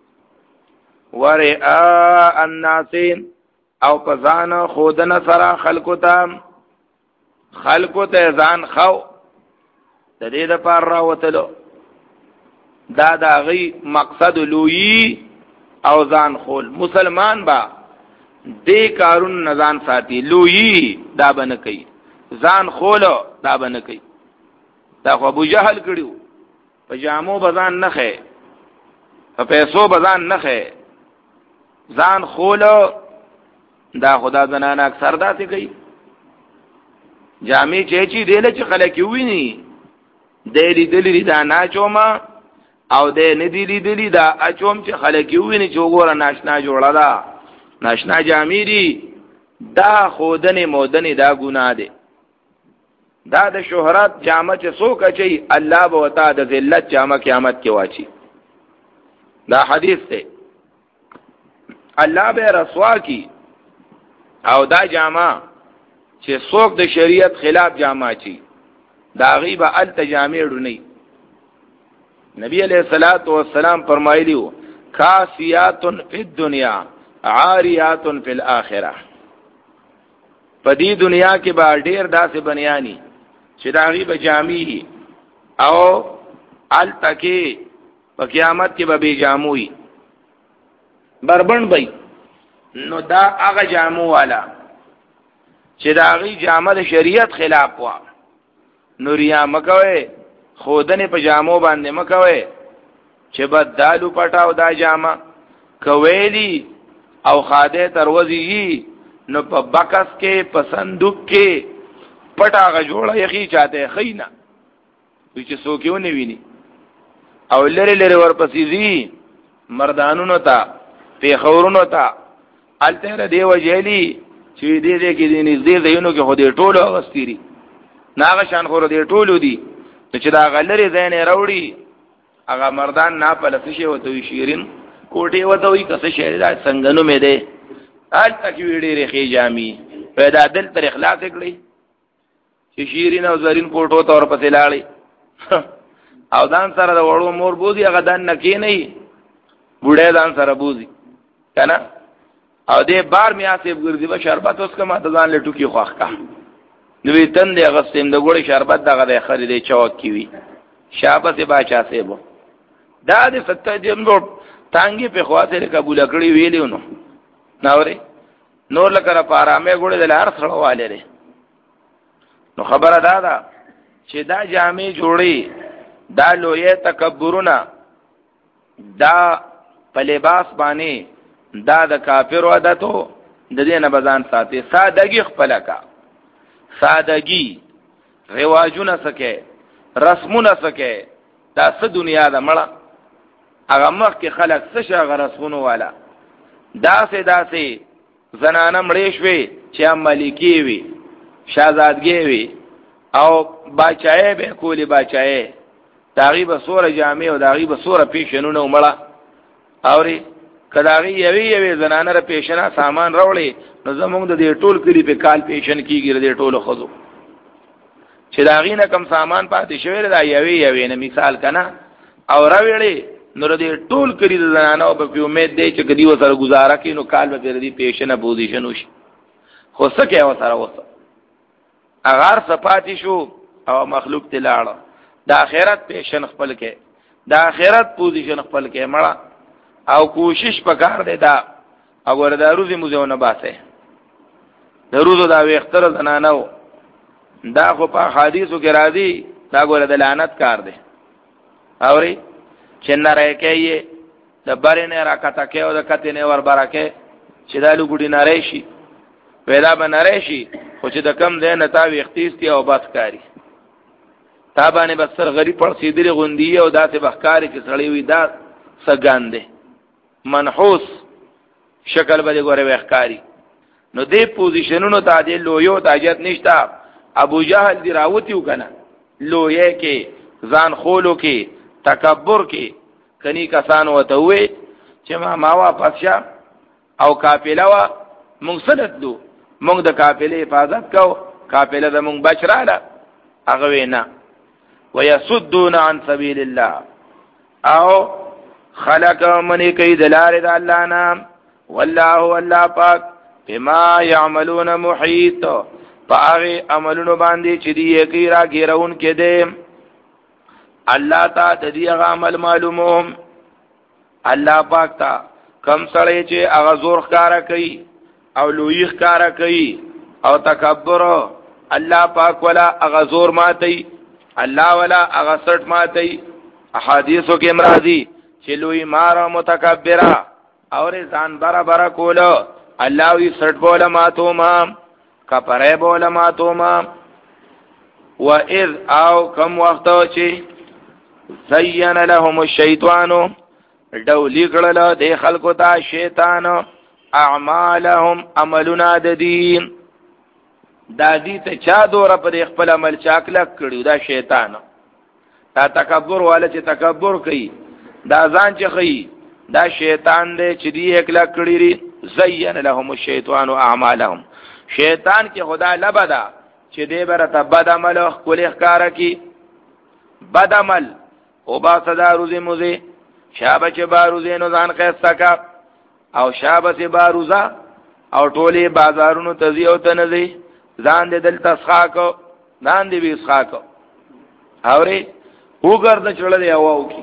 Speaker 1: ورئاء الناس، او پزان خودن سرا خلقو تا، خلقو تا ځان خو د دې د پار را وتلو. دا دا غي مقصد لوی او ځان خول. مسلمان با دې کارون نزان ساتي، لوی دا بنه کوي، ځان خولو دا بنه کوي. دا خو ابو جهل کړیو، په جامو بزان نخه، په پیسو بزان نخه، ځان خولو. دا خدا زنان اکثر داسې کوي، جامې چېچی دیله چې خلک ویني دیلی دلی دا ناچوما، او دی ندی لیدلی دا اچوم چې خلک ویني چې وګوره ناشنا جوړه ده، ناشنا جامې دي. دا خودنې مودنې دا ګناه دی. دا د شهرت جامه چې څوک اچي، الله به وتا د ذلت جامه قیامت کې واچي. دا حدیث دی، الله به رسوا کی. او دا جامه چې څوک د شریعت خلاف جامه چی دا غیبه ال تجامع ډونی. نبی علیہ الصلوۃ والسلام فرمایلیو کاسیات فی الدنیا عاریات فی الاخره. په دې دنیا کې به ډیر داسې بنیانی چې دا غیبه جامعی او ال تکي په قیامت کې به بی جاموي بربند بای. نو دا هغه جامو والا چې دا غي جامه د شریعت خلاف وا نو ریا مکوي خودنه په جامو باندې مکوي چې بدالو پټاو دا جامه کويلی او خاده تروزی نو په بکس کې په صندوق کې پټاغه جوړه یخي چاته خینا چې څوکیونه ویني او لری لری ورپسې زی مردانونو ته پیخورونو ته الته دی وجلی چې دې دې کې دې نږدې ځایونو کې خو دې ټولو واستيري ناغه شان خور دې ټولو دي چې دا غلری زین راوړي هغه مردان نه په لسی شي وته شیرین کوټه وته وي کسه شهر دا څنګهنو مې ده آل تک ویډې رخي جامي پیدا دل تر اخلاص کړی چې شیرین او زرین کوټو تور پسې لاړې او دان سره د وړو مور بوزي هغه دان نکې نه بوډه دان سره بوزي کنه او دې بار میا سیب ګرځي به شربت اوس کما ته ځان لټو کې خوخ کا نوې تند اغستیم د ګوړې شربت دغه د خریدې چوک کی وی شابه سي باچا سیبو دا دې ستې جنو تانګي په خواته قبول کړی ویلیو نو ناوري نور لکه په آرامه ګوړې د لار سره والے لري. نو خبره دا ده چې دا جامې جوړي دا لوی تکبرونه دا په لباس باندې دا د کافر عادتو د دې نه بزان ساتي. سادهګي خپل کا سادهګي رواجونه سکے رسمونه سکے دا څه دنیا ده مړه هغه مخ کې خلک څه شغه رسمونه والا داسې داسې زنانه مړې شوي چې ملکی وي شاهزادګي وي او باچای به کولی باچای داغي به سوره جامع او داغي به سوره پیشنونه مړه اوري کداغي یوي یوي زنانه را پیشنه سامان راوړي نو زمونږ د دې ټول کلی په کال پیشن کیږي د ټولو خزو چې داغي نه کم سامان پاتې شوی دا یوي یوي نه مثال کنه او راوړي نو د ټول کلی د زنانه په امید دی چې کدی وسره گزاره کړي نو کال به دې پیشنه پوزیشن وشي خو څه کوي وسره وسه اگر صفاتی شو او مخلوق تلاړه د آخرت پیشن خپل کې د آخرت پوزیشن خپل کې مړه او کوشش پکار دی دا اگر د روزي مزونه باسه د روزو دا وختر زنانو دا خو په حدیثو کې راځي دا ګوره د لعنت کار دی اوري چې نه راکې د بارنه راکته کې او د کته نه ور برکه چې دا لګوډی نه راشي پیدا به نه راشي خو چې د کم دی نه تا وختیستی او بس کاری تا باندې بسر غریب پر سیدری غوندی او داسې بخکاری چې سړی وي دا سګاندې منحوس شکل به ګوره وښکاری نو دې پوزیشنونو ته دې لویو تاجت نشتا. ابو جهل دی راوتیو کنه لویه کې ځان خولو کې تکبر کې کني کسان وته وې چې ما ما واپس شه او قافله وا مونږ سدتلو مونږ د قافلې حفاظت کو قافله د مونږ بچراله هغه وینا ويسدون عن سبيل الله او خلق من کوي دلار د الله نام والله والله پاک بما يعملون محيط پاغه عملونو باندې چې دی یې را ګیرون کې دي الله تا د دې عمل معلوموم. الله پاک تا کم سړی چې هغه زور ښکارا کوي او لوی ښکارا کوي او تکبر الله پاک ولا هغه زور ماتي الله ولا هغه سټ ماتي. احادیثو کې مرادي چې لوی مار متکبره اور ځان برابر کولو الله وی سټ بوله ماتو ما کپره بوله ماتو ما و اذ او کم وخت چې زین لهم الشیطان دولی کړل د خلکو ته شیطان اعمالهم عملنا د دین دا دې ته چا دوره پر خپل عمل چاکلک کړو دا شیطان دا تکبر والا چې تکبر کوي دا ځان چې کوي دا شیطان دې چې دې اکلا کړی زین لهم الشیطان اعمالهم شیطان کې خدا لبدا چې دې برته بد عمل خپل ښکارا کی بد عمل او با صدا روزي موزي شابه چې باروزه نو ځان خستا کا او شابه چې باروزه او ټوله بازارونو تزي او تنزي ځان دې دل تسخا کو ځان دې وی اسخا کو اوري وګرځ چړل دی او کی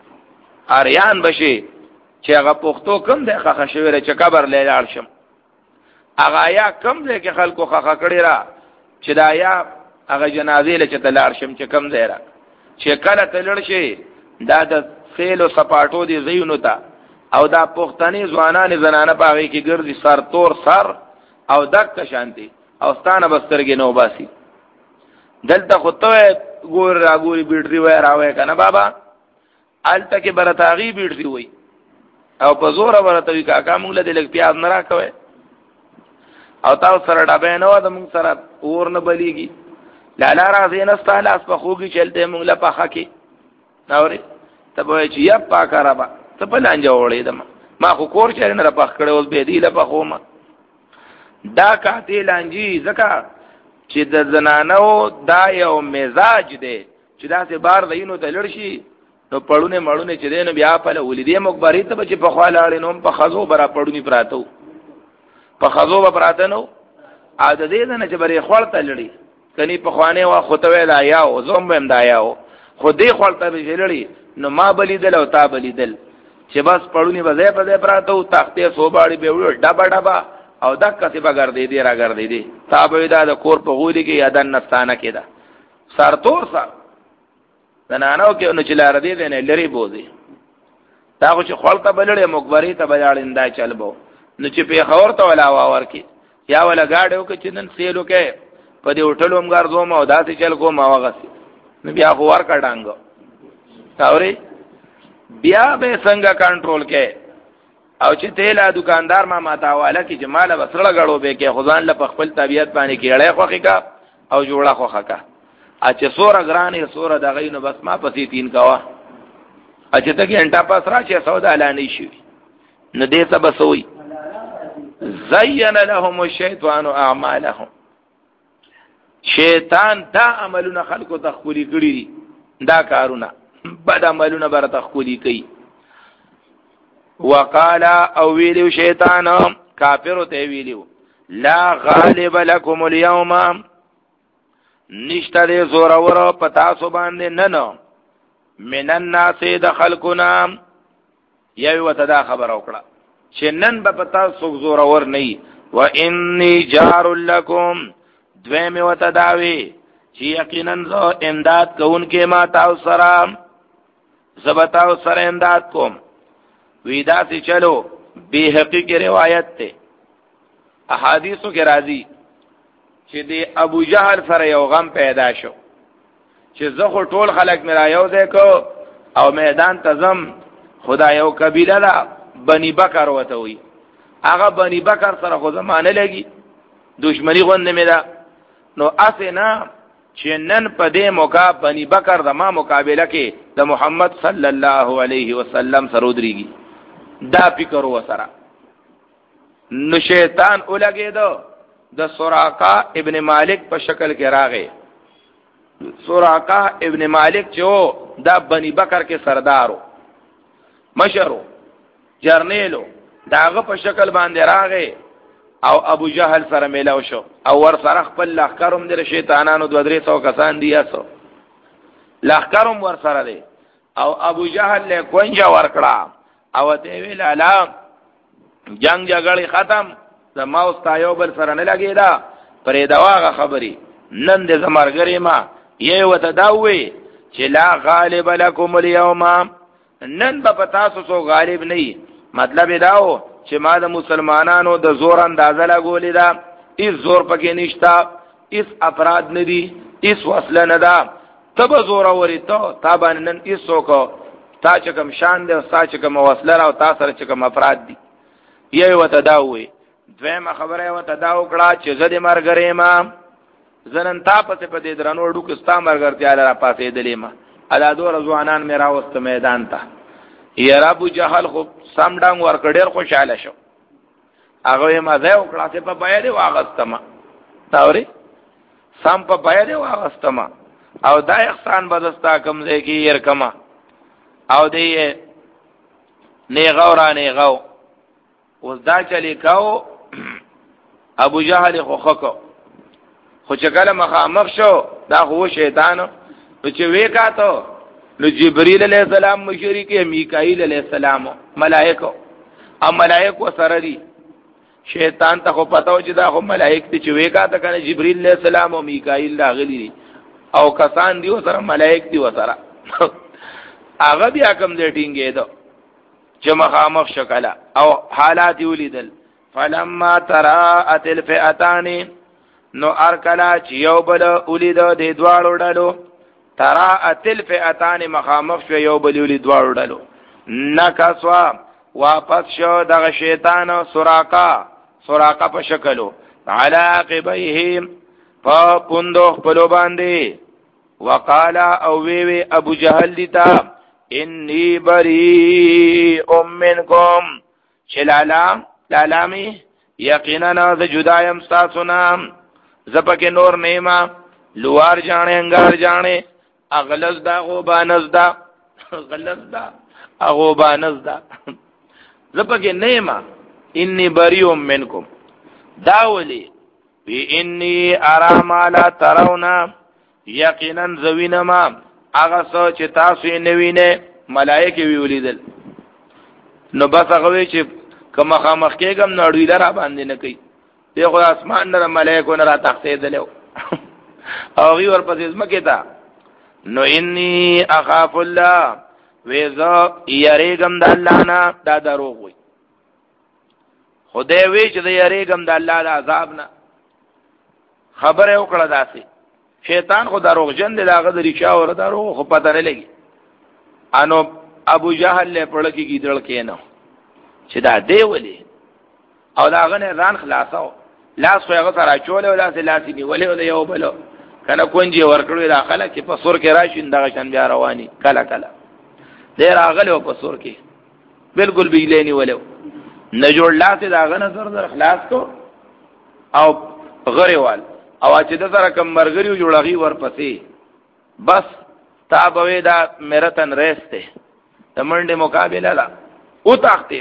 Speaker 1: اریان بشي چې هغه پښتو کم دی خخ شویره چې قبر لیلار شم هغه یا کم دی کې خلکو خخ کړی را چې دا یا هغه جنازې له چې تلار شم چې کم دی را چې کله تلل شي دا د سیلو سپاټو دی زینو تا او دا پښتني ځوانان زنانه باغی کې ګرځي سر تور سر او دک شانتي او ستانه بسترګې نو باسي دلته خو ته ګور راګوري بیټري وای راوي کنه بابا الته کې برتاغي بیټري وای او په زور ورته وی کاکا مونږ له لګ پیاز نه راکوي او تاسو سره ډابې نه و د مونږ سره اور نه بلیږي لالا راځي نه ستاله اس په خوږي چلته مونږ له پخه کې ناوري ته به چې یا پاکه را با ته په لانجه وړې دم ما خو کور چیرې نه پخ کړو اوس به دی له پخو ما دا کاته لانجی زکه چې د زنانو دا یو مزاج دی چې دا سه بار دینو ته لړشي نو پړونه مړونه چې دین بیا په ولیدې مخبري ته چې په خواله نوم په خزو برا پړونی پراتو په خزو به پراته نو عادت دې نه چې بری خړته لړی کني په خوانه وا خطوه دا یا او زوم بهم دا یا خو دې خړته به لړی نو ما بلیدل او تا بلیدل چې بس پړونی به په دې پراتو تختې صوباړي به وړ ډبا ډبا او دا کسي بغیر دې دې را ګر دې دې تابې دا د کور په غولي کې یادن نستانه کېده سرتور سر زنانو کې نو چلار دې دې نه لري بوزي دا خو چې خپلته بلړې مخبري ته بلړیندا چلبو نو چې په خبر ته ولا واور کې یا ولا گاډیو کې چې نن سیلو کې په دې هوټلوم ګرځوم او داسې چل کوم واغسي نو بیا خو ور کډانګو تاوري بیا به څنګه کنټرول کې او چې تیلا دکاندار ما ماتاواله کې جماله وسړه غړو به کې خدان له خپل طبيعت باندې کې اړه خوخه کا او جوړه خوخه کا اچ سوره غرانې سوره دغه نو بس ما پسې تین کوا اچ ته کې انټا پاس را چې سودا لانی شي نو دې څه بسوي زین لهم الشیطان اعمالهم شیطان دا عملونه خلقو تخولی کړی دا کارونه بد عملونه بر تخولی کوي وقالا او ویلو شیطان کافر ته ویلو لا غالب لكم اليوم نشته دې زور اور پتا سو باندې نه نو من الناس دخلکنا یو وتدا خبر وکړه چې نن به پتا سو زور اور نه و انی جار لكم دویم وتداوی چې یقینا زو امداد کوونکې ما تاسو سره زبتاو سره امداد کوم ویدا سے چلو بے حقیقی روایت تے احادیثو کے راضی چې دی ابو جہل سره یو غم پیدا شو چې زخو ټول خلق میرا یو دیکھو او میدان تزم خدا یو قبیله دا بنی بکر وته وی هغه بنی بکر سره خو زمانه لګي دشمنی غوند میدا نو اسنا چې نن په دې موقع بنی بکر د ما مقابله کې د محمد صلی الله علیه وسلم سره ودرېږي دا فکر وسره نو شیطان ولګي دو د سراقه ابن مالک په شکل کې راغی سراقه ابن مالک چې دا بنی بکر کې سردارو مشرو جرنیلو داغه په شکل باندې راغی او ابو جهل سره میلاو شو او ور سره خپل لخرم در شیطانانو دو درې سو کسان دی اسو لخرم ور سره دی او ابو جهل له کونجا ور کړه او ته ویل الا جنگ جګړه ختم زما او تایو بل سره نه لګیدا پرې دواغه خبري نن دې زمرګری ما یې وته داوي چې لا غالب لكم اليوم نن به تاسو سو غالب نه مطلب داو چې ما د مسلمانانو د زور اندازه لګولې دا هیڅ زور پکې نشتا هیڅ افراد نه دي هیڅ وسله نه ده تب زور اوري ته تابان نن هیڅ کو تا چې کوم شان دی او تا چې کوم وسله او تا سره چې کوم افراد دي یې وته داوي دویمه خبره وته دا وکړه چې زه دې مرګرې ما زنن تا پسې په دې درنو ډوک ستا مرګرتیا لرا پاسې دلې ما الا دور ځوانان مې راوست میدان ته یا ابو جهل خو سم ډنګ ورکړ ډېر خوشاله شو هغه مزه وکړه چې په بیا دی واغستما تاوري سم په بیا دی واغستما او دا احسان بدستا کم دی کی ير کما او دی نه غورا نه غو اوس دا چلی کاو ابو جهل خو خکو خو چې کله مخامخ شو دا خو شیطان نو چې وېکاتو نو جبرئیل علیہ السلام مشرک میکائیل علیہ السلام ملائکه او ملائکه سره دي شیطان ته خو پتاو چې دا خو ملائک دي چې وېکاته کنه جبرئیل علیہ السلام او میکائیل راغلي دي او کسان دی سره ملائک دی وسره هغه بیا کوم دې ټینګې دو چې مخامخ شکلا او حالات ولیدل فلما تراءت الفئتان نو ارکلا چې یو بل ولید د دواړو ډلو تراءت الفئتان مخامخ شو یو بل ولید دواړو ډلو نکسوا واپس شو دغه شیطان سراقا سراقا په شکلو علی عقبیهم په پوندو خپلو باندې وقالا او وی وی ابو جهل دیتا انی بریء منکم چلالا لالامی یقینا ز جدایم تاسونا زپک نور نیما لوار جانے انگار جانے اغلظ دا غوبانز دا غلظ دا اغوبانز دا زپک نیما انی بریء منکم داولی بی انی ارام لا ترونا یقینا زوینما هغه څه چې تاسو یې نوینه ملائکه وی ولیدل نو بس هغه وی چې کوم خامخ کېګم نړۍ لرا باندې نه کوي په خو اسمان نه ملائکه نه را تختیدل او وی ورپسې زمکه تا نو انی اخاف الله وذا یریګم د الله نه دا دروغ وي خدای وی چې د یریګم د الله د عذاب نه خبره وکړه داسې شیطان خو دروغجن دی داغه د ریشا اور دروغ خو پته نه لګي انو ابو جهل له پړ کې کیدل کینو چې دا دی ولي او داغه نه ځان خلاصو لاس خو هغه سره چولې ولا سلاسي نیولې او یو بلو کنه کونجي ورکړو داخله چې په سور کې راشي دغه شان بیا رواني کله کله ډیر اغله په سور کې بالکل بیلې نیولې نه جوړ لاس داغه نظر در خلاص کو او غریوال او چې د سره کم مرګریو جوړغي ورپسې بس تابوي دا مرتن رسته د منډه مقابله لا او تختید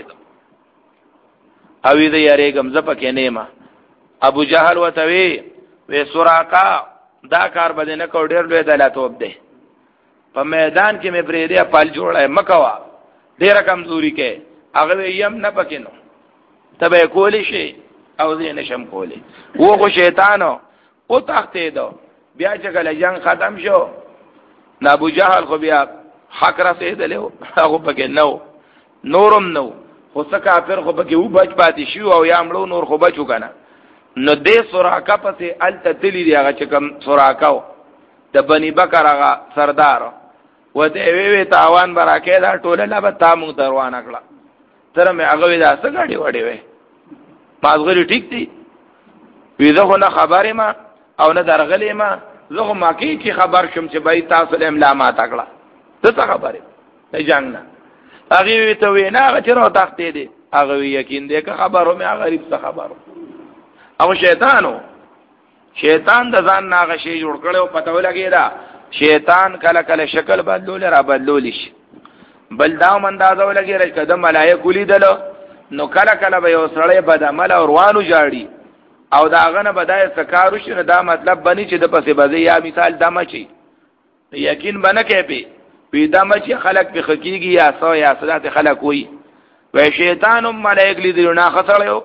Speaker 1: او دې یریګم زپکه نیمه ابو جهل وتوی و سراقا دا کار بده نه کو ډیر لوی دلاتوب دی په میدان کې مې بریدیا پال جوړه مکوا ډیره کمزوري کې هغه یم نه پکینو تبه کولی شي او دې نشم کولی وو خو شیطانو او تخته دو بیا چې کله جنگ ختم شو ابو جهل خو بیا حق رسیدلو هغه پکې نو نورم نو خو څه کافر خو پکې و بچ پاتې شو او یا مړو نور خو بچو کنه نو دې سراقه پسې الته تلی دی هغه چې کوم سراقه د بنی بکر هغه سردار و دې وی وی تاوان براکه دا ټوله لا به تامو دروانه کړه تر مې هغه وی دا څه غاډي وړي وې پازغری ټیک دی وی زه خو نه خبرې ما او نه درغلې ما زه خو ما کې کی خبر شم چې بای تاسو له املا تکړه څه خبره نه جنگ هغه وی ته وینا هغه چې راو تختې دي هغه یقین دې که خبرو مې غریب څه خبرو او شیطانو شیطان د ځان ناغه شی جوړ کړو پته ولګی دا شیطان کله کله شکل بدلول را بدلول شي بل دا مندازه ولګی را کده ملائکه لیدل نو کله کله به یو سړی بد عمل او روانو جاړي او داغه نه بدای سکارو شنه دا مطلب بنی چې د پسې بځي یا مثال دمه چی یقین بنه کې پی پی دمه چې خلق په حقیقي یا سو یا صلات خلق وي و شیطان ملائک لیدل نه خسړیو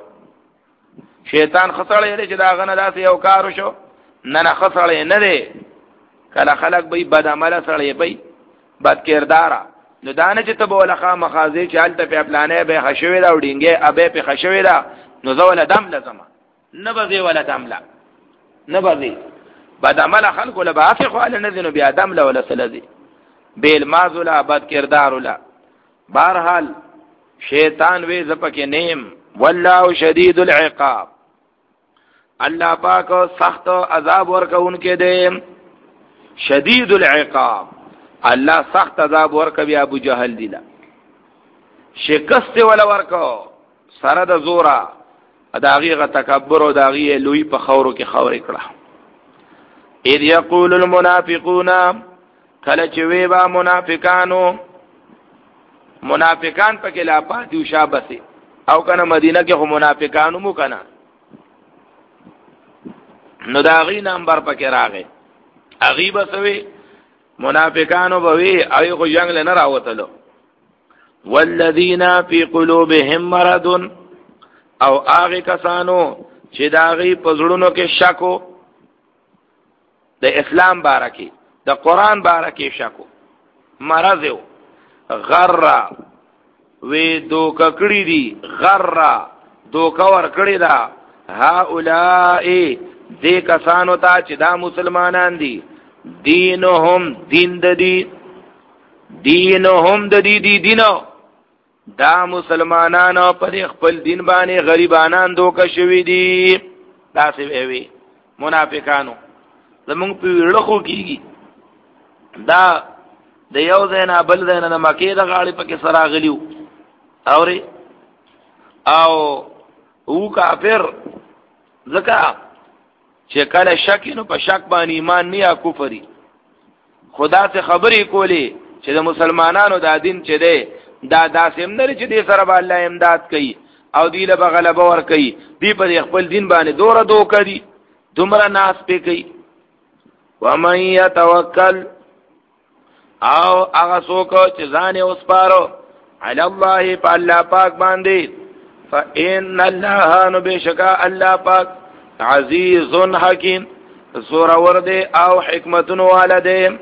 Speaker 1: شیطان خسړی چې داغه نه داسې یو کارو شو نه نه خسړی نه دی کله خلق به بد عمل سړی به بد کردارا نو دانه چې ته بولخه مخازي چې حالت په پلانې به خشوي دا وډینګه ابه په خشوي دا نو زول دم لازم نه بزي ولا دملا نه بزي بعد عمل خلق ولا بافخ ولا نذن بیا دم ولا سلذي بیل مازولا بد کردار ولا بهرحال شیطان وی زپکه نیم والله شدید العقاب الله پاک سخت عذاب ورکون کې دې شدید العقاب الله سخت عذاب ورکوي ابو جهل دیلا شکست ولا ورکو سره د زورا داغي غ تکبر او داغي لوی په خورو کې خورې کړه. اذ یقول المنافقون کله چې وی با منافقانو منافقان پکې لا پاتې شابسه او کنه مدینه کې خو منافقانو مو کنه نو داغي نمبر پکې راغی اغي بسوي منافقانو بوي او خو جنگ نه راوتلو والذین فی قلوبهم مرض او هغه کسانو چې داغي پزړونو کې شکو د اسلام بارکی د قران بارکی شکو مرض یو غر وی دوک کړی دی غر دوک ور کړی دا هؤلاء دې کسانو ته چې دا مسلمانان دي دینهم دین د دی دینهم د دی دی دینو دا مسلمانانو په خپل دین باندې غریبانان دوک شوی دي دا څه وی منافقانو زمونږ په لخوا کیږي دا د یو ځای بل ځای نه مکه د غاړي پکې سره غلیو اوري او او کافر زکه چې کله شک نو په شک باندې ایمان نه یا کفر خدا څخه خبرې کولې چې د مسلمانانو د دین چې دی دا داسې هم نه چې دې سره به الله امداد کوي او دې له غلبه ور کوي دې په خپل دین باندې دوره دوکه دي دومره ناس پې کوي ومن يتوکل او هغه څوک چې ځان یې وسپارو علی الله په الله پاک باندې فإن الله نو بشکا الله پاک عزیز حکیم زور ورده او حکمتون والده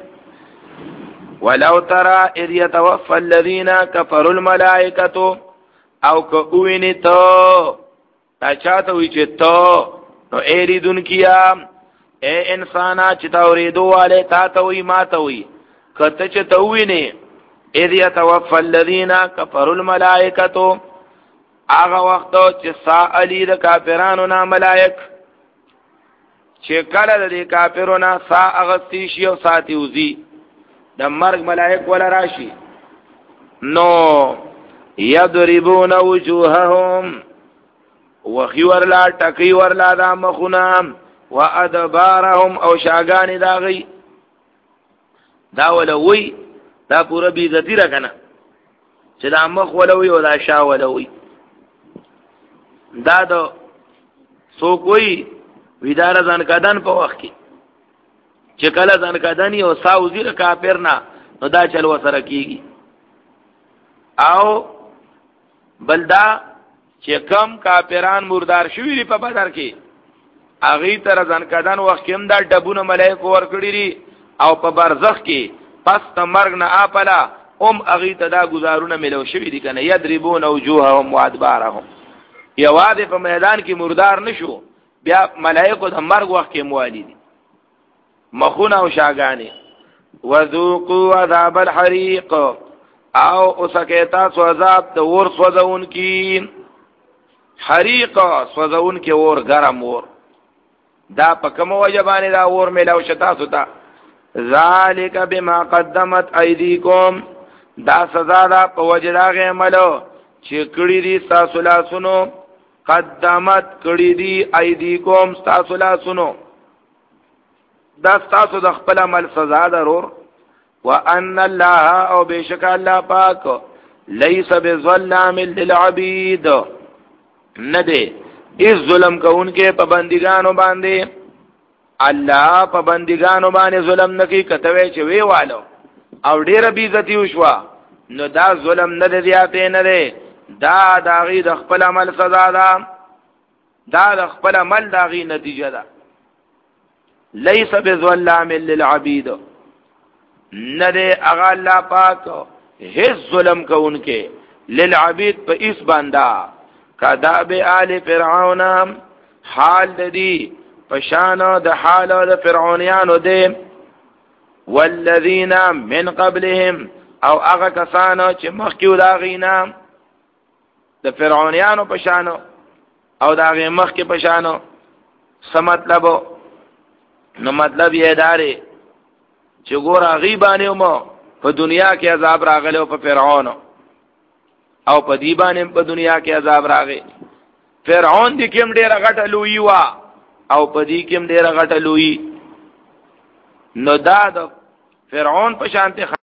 Speaker 1: ولو ترى اذ يتوفى الذين كفروا الملائكه او کوینه تو تا چاته وی چې تو نو ایریدون کیا اے انسانا چې تا اوریدو والے تا ته وی ما ته وی کته چې تو وینه اذ يتوفى الذين كفروا الملائكه هغه وخت چې سائلی د کافرانو نه ملائک چې کله د کافرونو سا اغستی شي او ساتي وزي د مرګ ملائک ولا راشي نو یضربون وجوههم وخي ورلا ټکی ورلا د مخونام وادبارهم او شاګانی داغي دا ولوي دا پورا بی عزتی را کنه چې دا مخ ولوي او دا شا ولوي دا دو سو کوئی ویدار ځان کدان په وخت کې چې کله ځان کدانی او ساوزیر کافر نه نو دا چل وسره کیږي او بلدا چې کم کافران مردار شوی دی په بدر کې اغه تر ځان کدان وخت کې هم دا ډبونه ملائکه ور کړی دي او په برزخ کې پس ته مرګ نه اپلا ام اغه ته دا گزارونه ملو شوی دي کنه یضربون وجوههم وادبارهم یواده په میدان کې مردار نشو بیا ملائکه د مرګ وخت کې موالي دي مخونه او شاګانی وذوقوا عذاب الحريق او اسکیتا سو عذاب د ور سوزون کی حریق سوزون کی اور گرم اور دا په کوم وجبانی دا اور ملاو شتا ستا ذالک بما قدمت ایدیکم دا سزا دا په وجداغه عملو چې کړي دي تاسو لاسونو قدمت کړي دي ایدیکم تاسو لاسونو دا تاسو د خپل عمل سزا درور وان الله او بشک الله پاک ليس بظلام للعبید ندی اس ظلم کوونکې په بندګانو باندې الله په بندګانو باندې ظلم نکي کتوي چې وی والو او ډېر بی عزتی وشوا نو دا ظلم نه دی دیاته نه دی دا داغي د خپل عمل سزا ده دا د خپل عمل داغي نتیجه ده ليس بظلام للعبید ندی اغا الله پاک هیڅ ظلم کوونکې للعبید په اس بندا کذاب آل فرعون حال ددی پشانو د حال د فرعونانو دی والذین من قبلهم او هغه کسانو چې مخکې دا غینا د فرعونانو پشانو او دا غي مخکې پشانو څه مطلب نو مطلب یې داري چې ګور غیبانه مو په دنیا کې عذاب راغله او په فرعون او په دی باندې په دنیا کې عذاب راغی فرعون دې کوم ډیره غټه لوی وا او په دې کوم ډیره غټه لوی نو دا د فرعون په شانته